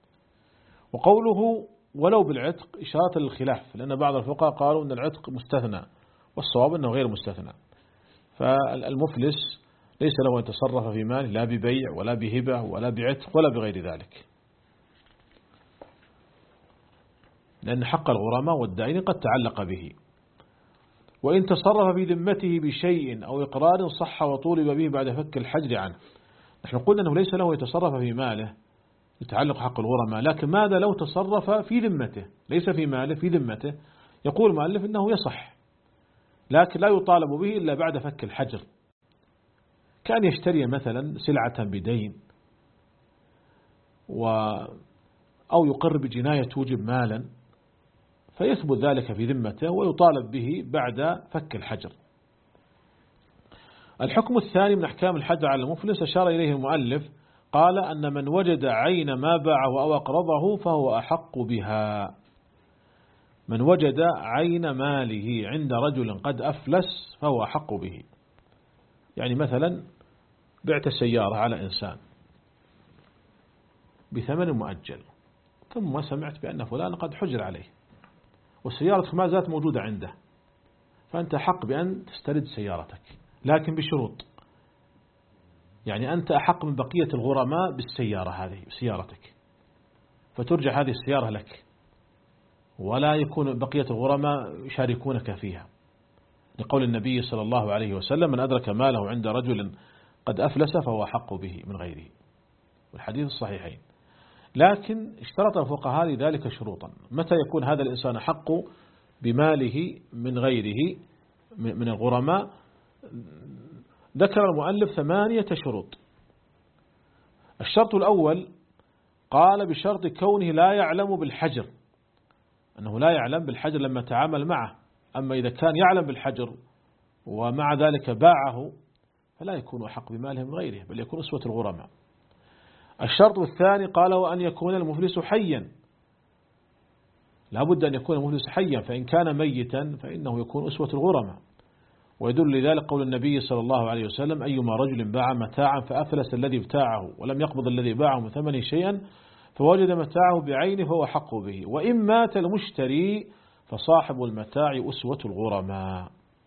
وقوله ولو بالعتق إشارة للخلاف، لأن بعض الفقهاء قالوا أن العتق مستثنى والصواب أنه غير مستثنى. فالمفلس ليس له أن يتصرف في ماله لا ببيع ولا بهبة ولا بعتق ولا بغير ذلك، لأن حق الغرماء والدائن قد تعلق به. وإن تصرف في ذمته بشيء أو إقرار صح وطولب به بعد فك الحجر عنه. نحن قلنا أنه ليس له يتصرف في ماله يتعلق حق الغرماء، لكن ماذا لو تصرف في ذمته ليس في ماله في ذمته؟ يقول المؤلف إنه يصح، لكن لا يطالب به إلا بعد فك الحجر، كان يشتري مثلا سلعة بدين و أو يقر بجناية توجب مالا فيثبت ذلك في ذمته ويطالب به بعد فك الحجر. الحكم الثاني من أحكام الحجر على المفلس أشار إليه المؤلف، قال أن من وجد عين ما باعه أو أقرضه فهو أحق بها. من وجد عين ماله عند رجل قد أفلس فهو أحق به. يعني مثلا بعت سيارة على إنسان بثمن مؤجل، ثم سمعت بأن فلان قد حجر عليه والسيارة ما زالت موجودة عنده، فأنت حق بأن تسترد سيارتك لكن بشروط. يعني أنت أحق من بقية الغرماء بالسيارة هذه سيارتك، فترجع هذه السيارة لك ولا يكون بقية الغرماء يشاركونك فيها، لقول النبي صلى الله عليه وسلم: من أدرك ماله عند رجل قد أفلس فهو أحق به من غيره، والحديث الصحيحين. لكن اشترط الفقهاء لذلك شروطا. متى يكون هذا الإنسان أحق بماله من غيره من الغرماء؟ ذكر المؤلف ثمانية شروط. الشرط الأول قال بشرط كونه لا يعلم بالحجر، أنه لا يعلم بالحجر لما تعامل معه. أما إذا كان يعلم بالحجر ومع ذلك باعه فلا يكون أحق بماله من غيره، بل يكون أسوة الغرماء. الشرط الثاني قال وأن يكون المفلس حيا، لا بد أن يكون المفلس حيا، فإن كان ميتا فإنه يكون أسوة الغرماء. ويدل لذلك قول النبي صلى الله عليه وسلم: أيما رجل باع متاعا فأفلس الذي ابتاعه ولم يقبض الذي باعه من ثمنه شيئا فوجد متاعه بعينه فهو حق به، وإن مات المشتري فصاحب المتاع أسوة الغرماء.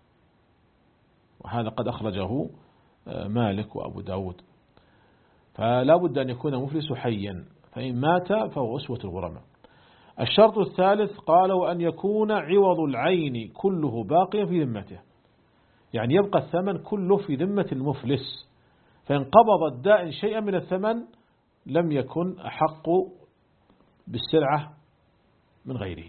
وهذا قد أخرجه مالك وأبو داود. فلا بد أن يكون المفلس حيا، فإن مات فهو أسوة الغرماء. الشرط الثالث قال وأن يكون عوض العين كله باقيا في ذمته، يعني يبقى الثمن كله في ذمة المفلس، فإن قبض الدائن شيئا من الثمن لم يكن أحق بالسلعة من غيره.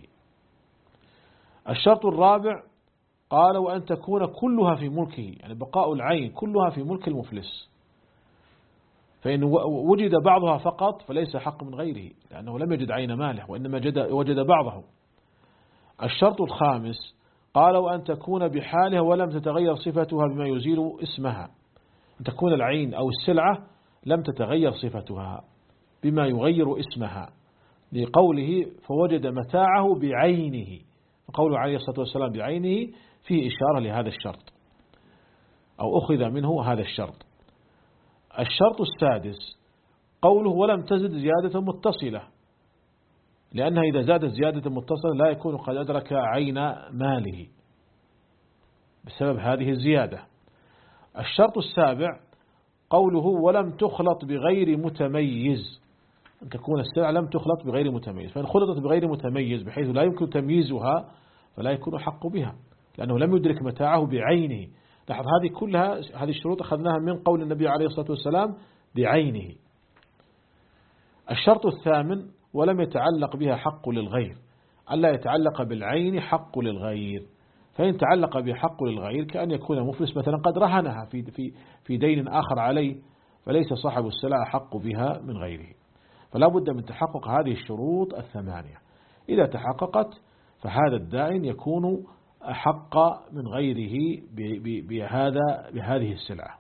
الشرط الرابع قال وأن تكون كلها في ملكه، يعني بقاء العين كلها في ملك المفلس، فإن وجد بعضها فقط فليس حق من غيره لأنه لم يجد عين ماله وإنما وجد بعضه. الشرط الخامس قال وأن تكون بحالها ولم تتغير صفتها بما يزيل اسمها، أن تكون العين أو السلعة لم تتغير صفتها بما يغير اسمها، لقوله فوجد متاعه بعينه، وقوله عليه الصلاة والسلام بعينه فيه إشارة لهذا الشرط أو أخذ منه هذا الشرط. الشرط السادس قوله ولم تزد زيادة متصلة، لأنها إذا زادت زيادة متصلة لا يكون قد أدرك عين ماله بسبب هذه الزيادة. الشرط السابع قوله ولم تخلط بغير متميز، أن تكون السلعة لم تخلط بغير متميز، فإن خلطت بغير متميز بحيث لا يمكن تمييزها فلا يكون حق بها لأنه لم يدرك متاعه بعينه. لاحظ هذه كلها هذه الشروط أخذناها من قول النبي عليه الصلاة والسلام بعينه. الشرط الثامن ولم يتعلق بها حق للغير، ألا يتعلق بالعين حق للغير، فإن تعلق بها حق للغير كأن يكون مفلس مثلا قد رهنها في في في دين آخر عليه فليس صاحب السلعة حق بها من غيره. فلا بد من تحقق هذه الشروط الثمانية. إذا تحققت فهذا الدائن يكون أحق من غيره بهذا بهذه السلعة.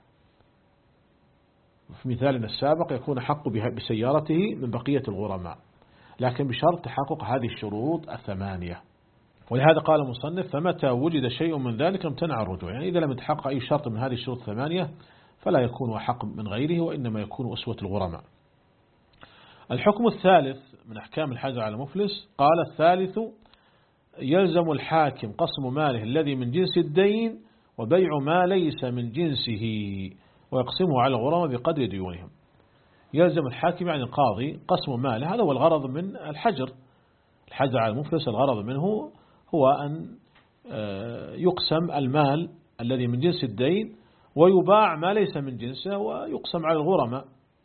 في مثالنا السابق يكون حق بسيارته من بقية الغرماء، لكن بشرط تحقق هذه الشروط الثمانية. ولهذا قال المصنف فمتى وجد شيء من ذلك امتنع الرجوع، يعني إذا لم يتحقق أي شرط من هذه الشروط الثمانية فلا يكون أحق من غيره وإنما يكون أسوة الغرماء. الحكم الثالث من أحكام الحجر على المفلس قال الثالث يلزم الحاكم قسم ماله الذي من جنس الدين وبيع ما ليس من جنسه ويقسمه على الغرماء بقدر ديونهم. يلزم الحاكم يعني القاضي قسم ماله، هذا هو الغرض من الحجر. الحجر على المفلس الغرض منه هو أن يقسم المال الذي من جنس الدين ويباع ما ليس من جنسه ويقسم على الغرماء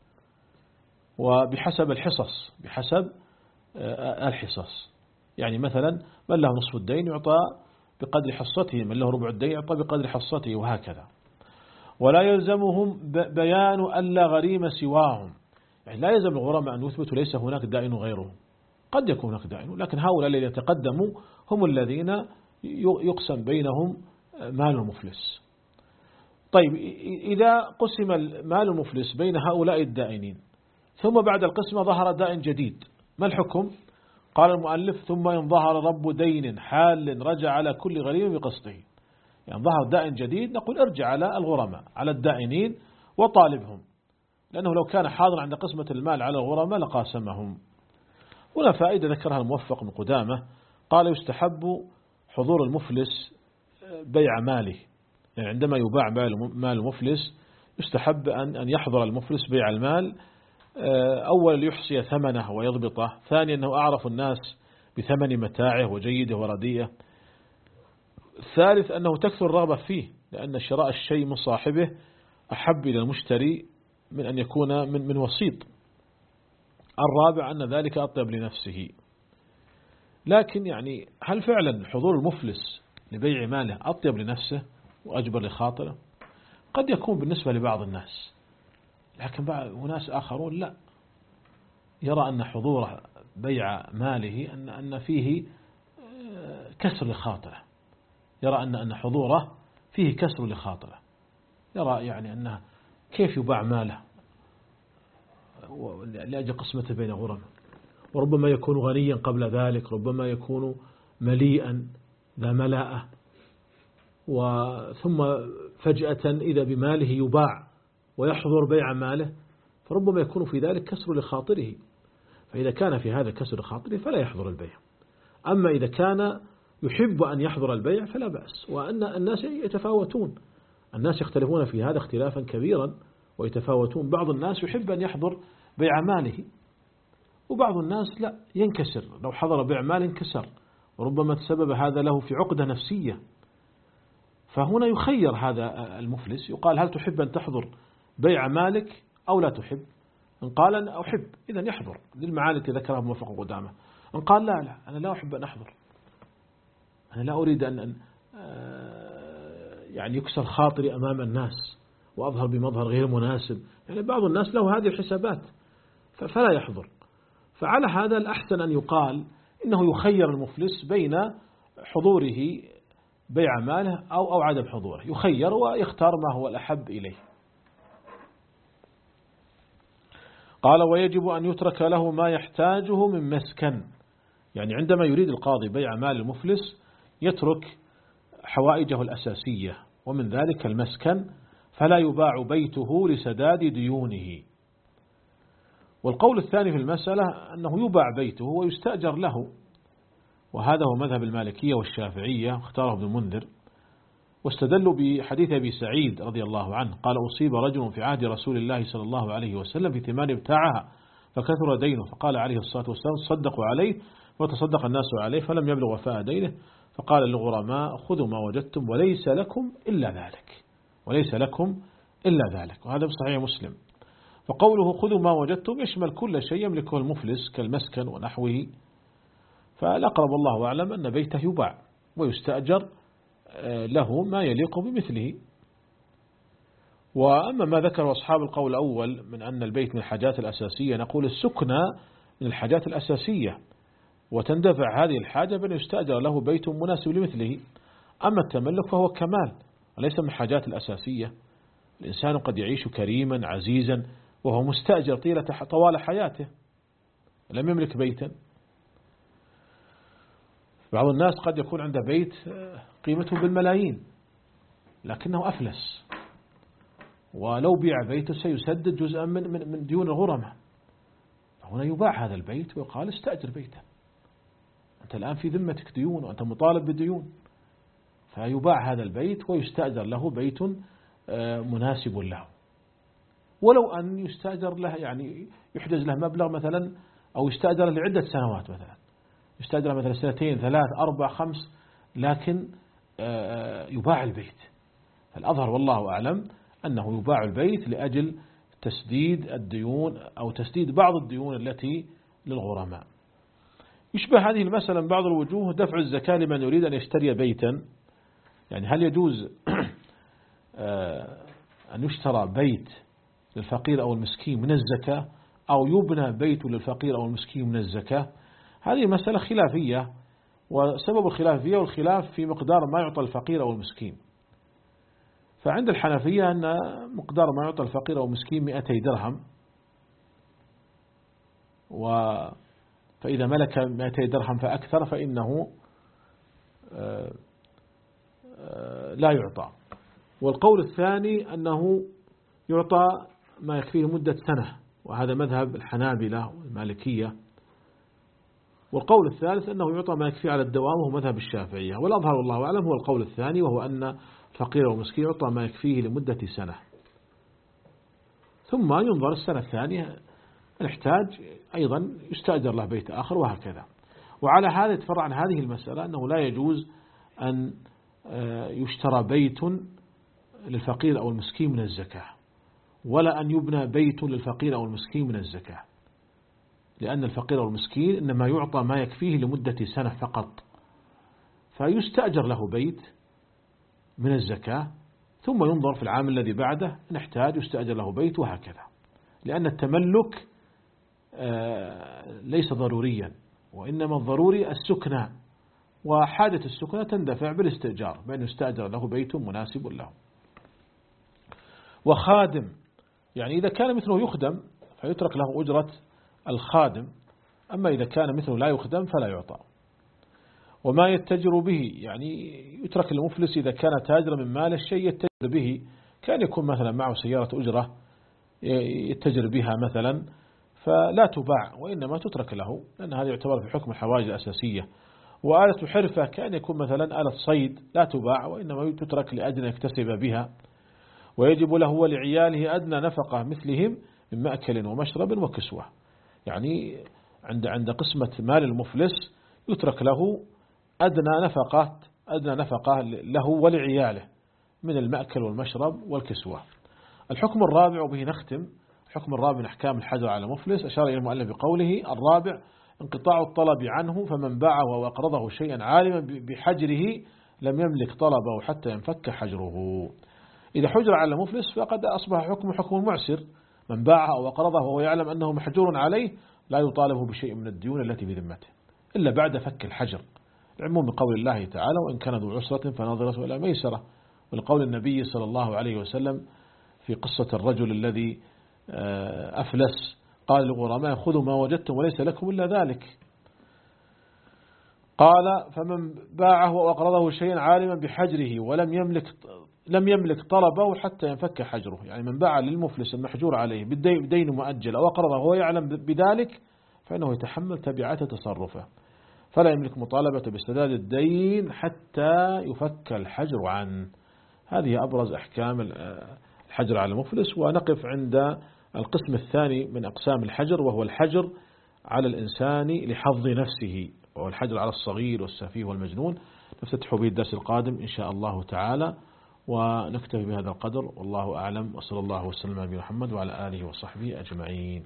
وبحسب الحصص بحسب الحصص. يعني مثلا من له نصف الدين يعطى بقدر حصته، من له ربع الدين يعطى بقدر حصته، وهكذا. ولا يلزمهم بيان ألا غريم سواهم، يعني لا يلزم الغرماء أن يثبتوا ليس هناك دائن غيرهم، قد يكون هناك دائن، لكن هؤلاء الذين يتقدموا هم الذين يقسم بينهم مال المفلس. طيب إذا قسم المال المفلس بين هؤلاء الدائنين ثم بعد القسمة ظهر دائن جديد، ما الحكم؟ قال المؤلف: ثم إن ظهر رب دين حال رجع على كل غريم بقسطه. يعني ظهر دائن جديد نقول ارجع على الغرماء، على الدائنين وطالبهم، لأنه لو كان حاضر عند قسمة المال على الغرماء لقاسمهم. هنا فائدة ذكرها الموفق من قدامة، قال: يستحب حضور المفلس بيع ماله، يعني عندما يباع مال المفلس يستحب أن يحضر المفلس بيع المال، أولا ليحصي ثمنه ويضبطه، ثانيا أنه أعرف الناس بثمن متاعه وجيده ورديئه، الثالث أنه تكثر الرغبة فيه، لأن شراء الشيء من صاحبه أحب إلى المشتري من أن يكون من, من وسيط، الرابع أن ذلك أطيب لنفسه. لكن يعني هل فعلا حضور المفلس لبيع ماله أطيب لنفسه وأجبر لخاطره؟ قد يكون بالنسبة لبعض الناس، لكن بعض ناس آخرون لا، يرى أن حضور بيع ماله أن أن فيه كسر لخاطره، يرى أن أن حضوره فيه كسر لخاطره، يرى يعني أنه كيف يباع ماله لأجل قسمته بين غرم، وربما يكون غنيا قبل ذلك، ربما يكون مليئا ذا ملاءة، وثم فجأة إذا بماله يباع ويحضر بيع ماله، فربما يكون في ذلك كسر لخاطره، فإذا كان في هذا كسر لخاطره فلا يحضر البيع. أما إذا كان يحب أن يحضر البيع فلا بأس، وأن الناس يتفاوتون، الناس يختلفون في هذا اختلافا كبيرا ويتفاوتون، بعض الناس يحب أن يحضر بيع ماله، وبعض الناس لا، ينكسر لو حضر بيع مال انكسر، وربما تسبب هذا له في عقدة نفسية. فهنا يخير هذا المفلس، يقال: هل تحب أن تحضر بيع مالك أو لا تحب؟ إن قال أنا أحب إذن يحضر للمعاني التي ذكرها موفق قدامه، إن قال لا لا أنا لا أحب أن أحضر، أنا لا أريد أن يعني يكسر خاطري أمام الناس وأظهر بمظهر غير مناسب، يعني بعض الناس له هذه الحسابات فلا يحضر. فعلى هذا الأحسن أن يقال إنه يخير المفلس بين حضوره بيع ماله أو أو عدم حضوره، يخير ويختار ما هو الأحب إليه. قال: ويجب أن يترك له ما يحتاجه من مسكن، يعني عندما يريد القاضي بيع مال المفلس يترك حوائجه الأساسية، ومن ذلك المسكن، فلا يباع بيته لسداد ديونه. والقول الثاني في المسألة أنه يباع بيته ويستأجر له، وهذا هو مذهب المالكية والشافعية، اختاره ابن المنذر، واستدلوا بحديث أبي سعيد رضي الله عنه قال: أصيب رجل في عهد رسول الله صلى الله عليه وسلم في ثمان ابتاعها فكثر دينه، فقال عليه الصلاة والسلام: صدقوا عليه، وتصدق الناس عليه فلم يبلغ وفاء دينه، فقال للغرماء: خذوا ما وجدتم وليس لكم إلا ذلك، وليس لكم إلا ذلك. وهذا بصحيح مسلم. فقوله خذوا ما وجدتم يشمل كل شيء يملكه المفلس كالمسكن ونحوه، فالأقرب الله أعلم أن بيته يباع ويستأجر له ما يليق بمثله. وأما ما ذكر أصحاب القول الأول من أن البيت من الحاجات الأساسية، نقول السكنى من الحاجات الأساسية، وتندفع هذه الحاجة بأن يستأجر له بيت مناسب لمثله. أما التملك فهو كمال وليس من الحاجات الأساسية، الإنسان قد يعيش كريما عزيزا وهو مستأجر طيلة طوال حياته لم يملك بيتا. بعض الناس قد يكون عنده بيت قيمته بالملايين لكنه أفلس، ولو بيع بيته سيسدد جزءا من من من ديون الغرماء، هنا يباع هذا البيت ويقال استأجر بيتا، أنت الآن في ذمتك ديون وأنت مطالب بالديون، فيباع هذا البيت ويستأجر له بيت مناسب له، ولو أن يستأجر له يعني يحجز له مبلغ مثلا، أو يستأجر لعدة سنوات مثلا، يستأجر مثلا سنتين ثلاث أربع خمس، لكن يباع البيت. الأظهر والله أعلم أنه يباع البيت لأجل تسديد الديون أو تسديد بعض الديون التي للغرماء. يشبه هذه المسألة من بعض الوجوه دفع الزكاة لمن يريد أن يشتري بيتا، يعني هل يجوز أن يشترى بيت للفقير أو المسكين من الزكاة، أو يبنى بيت للفقير أو المسكين من الزكاة؟ هذه مسألة خلافية، وسبب الخلافية والخلاف في مقدار ما يعطى الفقير أو المسكين. فعند الحنفية أن مقدار ما يعطى الفقير أو مسكين مئتي درهم، و فإذا ملك مئتي درهم فأكثر فإنه لا يعطى. والقول الثاني أنه يعطى ما يكفيه مدة سنة، وهذا مذهب الحنابلة والمالكية. والقول الثالث أنه يعطى ما يكفيه على الدوام، وهو مذهب الشافعية. والأظهر والله أعلم هو القول الثاني، وهو أن الفقير والمسكين يعطى ما يكفيه لمدة سنة، ثم ينظر السنة الثانية نحتاج أيضا يستأجر له بيت آخر، وهكذا. وعلى هذا يتفرع عن هذه المسألة أنه لا يجوز أن يشترى بيت للفقير أو المسكين من الزكاة، ولا أن يبنى بيت للفقير أو المسكين من الزكاة، لأن الفقير أو المسكين إنما يعطى ما يكفيه لمدة سنة فقط، فيستأجر له بيت من الزكاة، ثم ينظر في العام الذي بعده نحتاج يستأجر له بيت، وهكذا. لأن التملك ليس ضروريا، وإنما الضروري السكنى، وحاجة السكنى تندفع بالاستئجار، بأن يستأجر له بيت مناسب له. وخادم، يعني إذا كان مثله يخدم فيترك له أجرة الخادم، أما إذا كان مثله لا يخدم فلا يعطى. وما يتجر به، يعني يترك المفلس إذا كان تاجرا من مال الشيء يتجر به، كان يكون مثلا معه سيارة أجرة يتجر بها مثلا، فلا تباع وإنما تترك له، لأن هذا يعتبر في حكم الحوائج الأساسية. وآلة حرفة كان يكون مثلا آلة صيد لا تباع وإنما تترك لأجل يكتسب بها. ويجب له ولعياله أدنى نفقة مثلهم من مأكل ومشرب وكسوة، يعني عند عند قسمة مال المفلس يترك له أدنى نفقة أدنى نفقة له ولعياله من المأكل والمشرب والكسوة. الحكم الرابع، وبه نختم، الحكم الرابع من أحكام الحجر على المفلس، أشار إلى المؤلف بقوله: الرابع انقطاع الطلب عنه، فمن باعه وأقرضه شيئا عالما بحجره لم يملك طلبه حتى ينفك حجره. إذا حجر على المفلس فقد أصبح حكم حكم المعسر، من باعه أو أقرضه وهو يعلم أنه محجور عليه لا يطالبه بشيء من الديون التي بذمته إلا بعد فك الحجر، العموم بقول الله تعالى: وإن كان ذو عسرة فنظرة إلى ميسرة، ولقول النبي صلى الله عليه وسلم في قصة الرجل الذي أفلس قال للغرماء: خذوا ما وجدتم وليس لكم إلا ذلك. قال: فمن باعه وأقرضه شيئا عالما بحجره ولم يملك لم يملك طلبه حتى ينفك حجره، يعني من باع للمفلس المحجور عليه بدين مؤجل أو أقرضه وهو يعلم بذلك فإنه يتحمل تبعات تصرفه، فلا يملك مطالبة بسداد الدين حتى يفك الحجر عنه. هذه أبرز أحكام الحجر على المفلس. ونقف عند القسم الثاني من أقسام الحجر، وهو الحجر على الإنسان لحظ نفسه، وهو الحجر على الصغير والسفيه والمجنون. نفتتح به الدرس القادم إن شاء الله تعالى، ونكتفي بهذا القدر، والله أعلم، وصلى الله وسلم على محمد وعلى آله وصحبه أجمعين.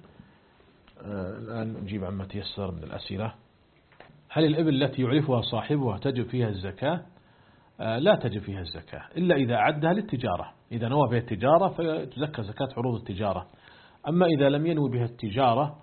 الآن نجيب عما تيسر من الأسئلة. هل الإبل التي يعرفها صاحبها تجب فيها الزكاة؟ لا تجب فيها الزكاة إلا إذا عدها للتجارة، إذا نوى بها التجارة فتزكى زكاة عروض التجارة. أما إذا لم ينوي بها التجارة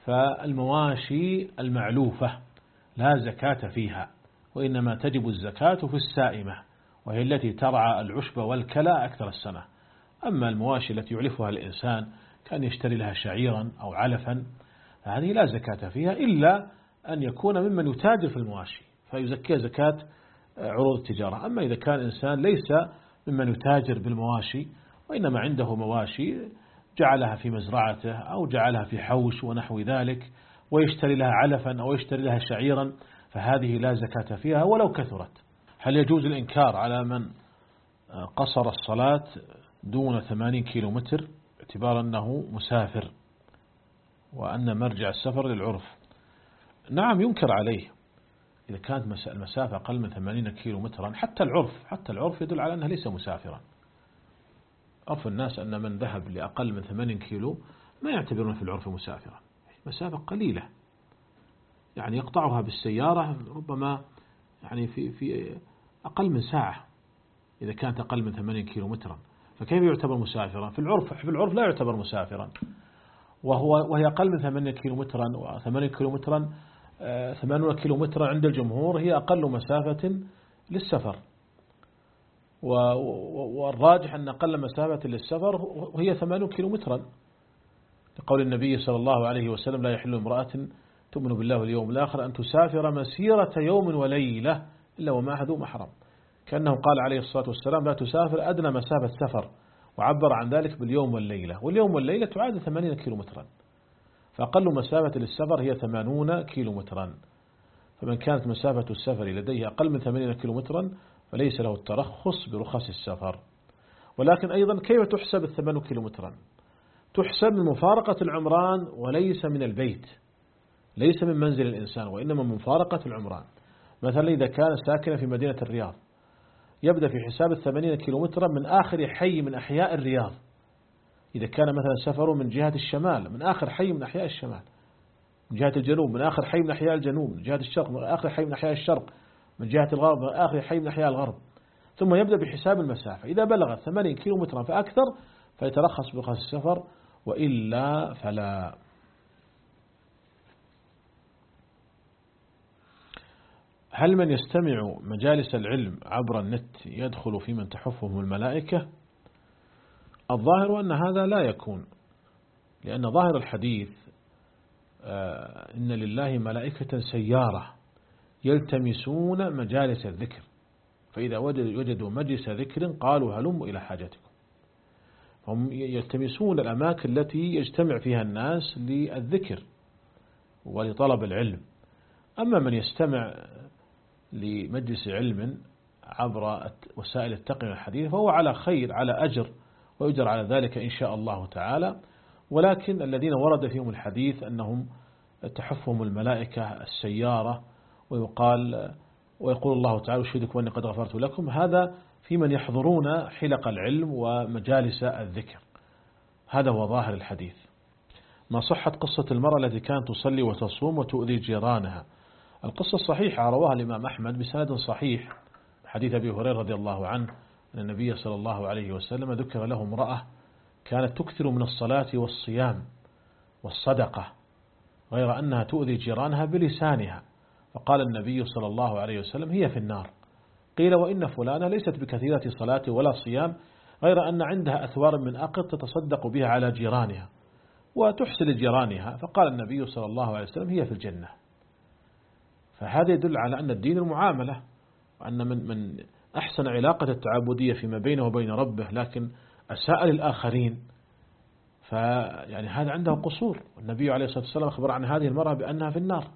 فالمواشي المعلوفة لا زكاة فيها، وإنما تجب الزكاة في السائمة، وهي التي ترعى العشب والكلى أكثر السنة. أما المواشي التي يعلفها الإنسان كان يشتري لها شعيرا أو علفا فهذه لا زكاة فيها إلا أن يكون ممن يتاجر في المواشي فيزكي زكاة عروض التجارة. أما إذا كان إنسان ليس ممن يتاجر بالمواشي وإنما عنده مواشي جعلها في مزرعته أو جعلها في حوش ونحو ذلك ويشتري لها علفا أو يشتري لها شعيرا فهذه لا زكاة فيها ولو كثرت. هل يجوز الإنكار على من قصر الصلاة دون ثمانين كيلو متر اعتبارا أنه مسافر وأن مرجع السفر للعرف؟ نعم ينكر عليه إذا كانت المسافة أقل من ثمانين كيلو مترا. حتى العرف حتى العرف يدل على أنه ليس مسافرا. عرف الناس أن من ذهب لأقل من ثمانين كيلو ما يعتبرون في العرف مسافرا، مسافة قليلة يعني يقطعها بالسيارة ربما يعني في في أقل من ساعة إذا كانت أقل من ثمانين كيلو مترا، فكيف يعتبر مسافرا؟ في العرف في العرف لا يعتبر مسافرا، وهو وهي أقل من ثمانين كيلو مترا. وثمانين كيلو مترا ثمانين كيلو مترا عند الجمهور هي أقل مسافة للسفر. والراجح أن أقل مسافة للسفر هي ثمانون كيلومترا، لقول النبي صلى الله عليه وسلم: لا يحل امرأة تؤمن بالله واليوم الآخر أن تسافر مسيرة يوم وليلة إلا ومعها ذو محرم. كأنه قال عليه الصلاة والسلام: لا تسافر أدنى مسافة سفر، وعبر عن ذلك باليوم والليلة، واليوم والليلة تعادل ثمانين كيلومترا، فأقل مسافة للسفر هي ثمانون كيلومترا. فمن كانت مسافة السفر لديه أقل من ثمانين كيلومترا فليس له الترخص برخص السفر. ولكن أيضا كيف تحسب الثمانون كيلومترا؟ تحسب من مفارقة العمران وليس من البيت، ليس من منزل الإنسان، وإنما من مفارقة العمران. مثلا إذا كان ساكنا في مدينة الرياض يبدأ في حساب الثمانين كيلومترا من آخر حي من أحياء الرياض. إذا كان مثلا سفره من جهة الشمال من آخر حي من أحياء الشمال، من جهة الجنوب من آخر حي من أحياء الجنوب، من جهة الشرق من آخر حي من أحياء الشرق، من جهة الغرب من آخر حي من أحياء الغرب، ثم يبدأ بحساب المسافة. إذا بلغ ثمانين كيلومترا فأكثر فيترخص برخص السفر، وإلا فلا. هل من يستمع مجالس العلم عبر النت يدخل في من تحفهم الملائكة؟ الظاهر أن هذا لا يكون، لأن ظاهر الحديث إن لله ملائكة سيارة يلتمسون مجالس الذكر، فإذا وجدوا مجلس ذكر قالوا هلموا إلى حاجتكم. هم يلتمسون الأماكن التي يجتمع فيها الناس للذكر ولطلب العلم. أما من يستمع لمجلس علم عبر وسائل التقنية الحديثة فهو على خير، على أجر، ويجر على ذلك إن شاء الله تعالى. ولكن الذين ورد فيهم الحديث أنهم تحفهم الملائكة السيارة، ويقال ويقول الله تعالى: أشهدكم أني قد غفرت لكم، هذا في من يحضرون حلق العلم ومجالس الذكر. هذا هو ظاهر الحديث. ما صحت قصة المرأة التي كانت تصلي وتصوم وتؤذي جيرانها؟ القصة صحيحة، رواها الإمام أحمد بسند صحيح، حديث أبي هريرة رضي الله عنه أن النبي صلى الله عليه وسلم ذكر له امرأة كانت تكثر من الصلاة والصيام والصدقة، غير أنها تؤذي جيرانها بلسانها، فقال النبي صلى الله عليه وسلم: هي في النار. قيل: وإن فلانة ليست بكثيرة صلاة ولا صيام، غير أن عندها أثوار من أقط تتصدق بها على جيرانها وتحسن لجيرانها، فقال النبي صلى الله عليه وسلم: هي في الجنة. فهذا يدل على أن الدين المعاملة، وأن من من أحسن علاقة التعبدية فيما بينه وبين ربه لكن أساء للآخرين، فيعني هذا عنده قصور. النبي عليه الصلاة والسلام أخبر عن هذه المرأة بأنها في النار.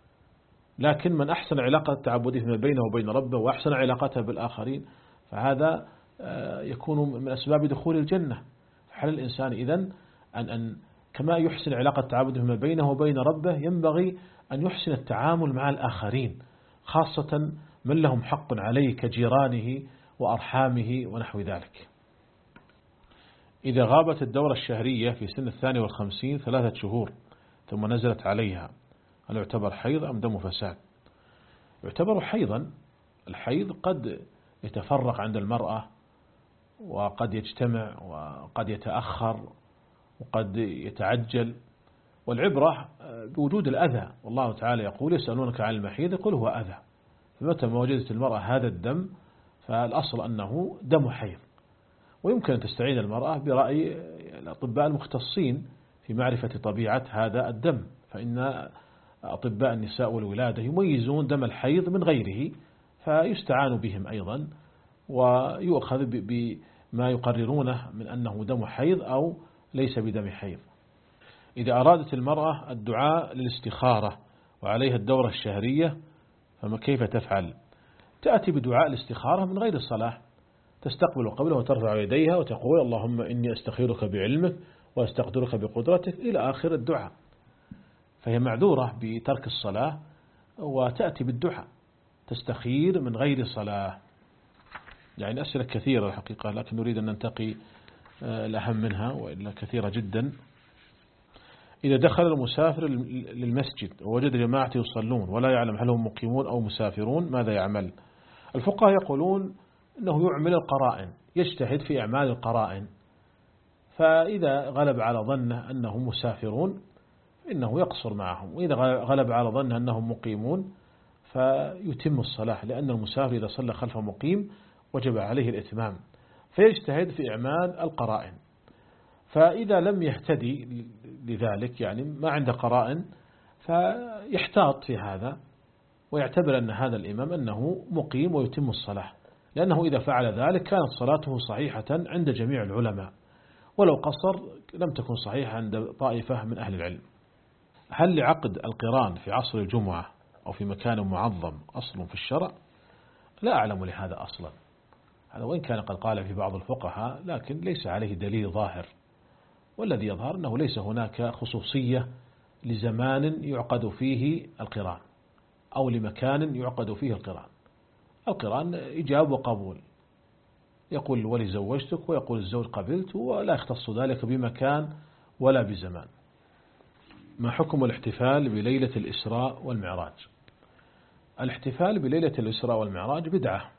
لكن من أحسن علاقة التعبدية فيما بينه وبين ربه وأحسن علاقتها بالآخرين فهذا يكون من أسباب دخول الجنة. فحل الإنسان إذن أن, أن كما يحسن علاقة التعبد فيما بينه وبين ربه ينبغي أن يحسن التعامل مع الآخرين، خاصة من لهم حق عليه كجيرانه وأرحامه ونحو ذلك. إذا غابت الدورة الشهرية في سن الثاني والخمسين ثلاثة شهور ثم نزلت عليها، هل يعتبر حيض أم دم فساد؟ يعتبر حيضا. الحيض قد يتفرق عند المرأة وقد يجتمع وقد يتأخر وقد يتعجل، والعبرة بوجود الأذى، والله تعالى يقول: يسألونك عن المحيض قل هو أذى. فمتى ما وجدت المرأة هذا الدم فالأصل أنه دم حيض. ويمكن أن تستعين المرأة برأي الأطباء المختصين في معرفة طبيعة هذا الدم، فإن أطباء النساء والولادة يميزون دم الحيض من غيره، فيستعان بهم أيضا ويؤخذ بما يقررونه من أنه دم حيض أو ليس بدم حيض. إذا أرادت المرأة الدعاء للاستخارة وعليها الدورة الشهرية فما كيف تفعل؟ تأتي بدعاء الاستخارة من غير الصلاة، تستقبل قبله وترفع يديها وتقول: اللهم إني أستخيرك بعلمك وأستقدرك بقدرتك إلى آخر الدعاء. فهي معذورة بترك الصلاة وتأتي بالدعاء، تستخير من غير صلاة. يعني أسئلة كثيرة الحقيقة، لكن نريد أن ننتقي الأهم منها وإلا كثيرة جدا. إذا دخل المسافر للمسجد ووجد جماعة يصلون ولا يعلم هل هم مقيمون أو مسافرون ماذا يعمل؟ الفقهاء يقولون أنه يعمل القرائن، يجتهد في إعمال القرائن، فإذا غلب على ظنه أنهم مسافرون إنه يقصر معهم، وإذا غلب على ظنه أنهم مقيمون فيتم الصلاة، لأن المسافر إذا صلى خلف مقيم وجب عليه الإتمام، فيجتهد في إعمال القرائن. فإذا لم يهتدي لذلك، يعني ما عنده قرائن، فيحتاط في هذا ويعتبر أن هذا الإمام أنه مقيم ويتم الصلاة، لأنه إذا فعل ذلك كانت صلاته صحيحة عند جميع العلماء، ولو قصر لم تكن صحيحة عند طائفة من أهل العلم. هل لعقد القران في عصر الجمعة أو في مكان معظم أصل في الشرع؟ لا أعلم لهذا أصلا، هذا وإن كان قد قال في بعض الفقهاء، لكن ليس عليه دليل ظاهر، والذي يظهر أنه ليس هناك خصوصية لزمان يعقد فيه القران أو لمكان يعقد فيه القران. القران إجاب وقبول، يقول الولي زوجتك ويقول الزوج قبلت، ولا يختص ذلك بمكان ولا بزمان. ما حكم الاحتفال بليلة الإسراء والمعراج؟ الاحتفال بليلة الإسراء والمعراج بدعة،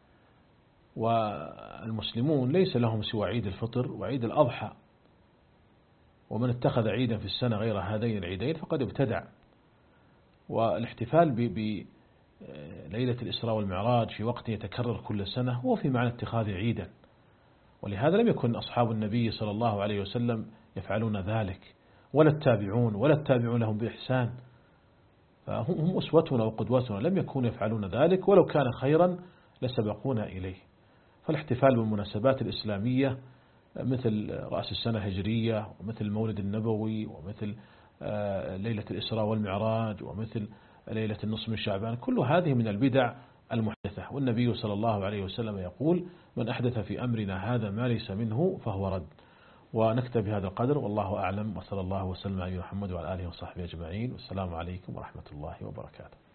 والمسلمون ليس لهم سوى عيد الفطر وعيد الأضحى، ومن اتخذ عيدا في السنة غير هذين العيدين فقد ابتدع. والاحتفال بليلة الإسراء والمعراج في وقت يتكرر كل سنة هو في معنى اتخاذ عيدا، ولهذا لم يكن أصحاب النبي صلى الله عليه وسلم يفعلون ذلك، ولا التابعون ولا التابعون لهم بإحسان، فهم أسوتنا وقدوتنا، لم يكونوا يفعلون ذلك، ولو كان خيرا لسبقونا إليه. فالاحتفال بالمناسبات الإسلامية مثل رأس السنة الهجرية، ومثل المولد النبوي، ومثل ليلة الإسراء والمعراج، ومثل ليلة النصف من شعبان، كل هذه من البدع المحدثة. والنبي صلى الله عليه وسلم يقول: من أحدث في أمرنا هذا ما ليس منه فهو رد. ونكتفي بهذا القدر، والله أعلم، وصلى الله وسلم على محمد وعلى آله وصحبه أجمعين، والسلام عليكم ورحمة الله وبركاته.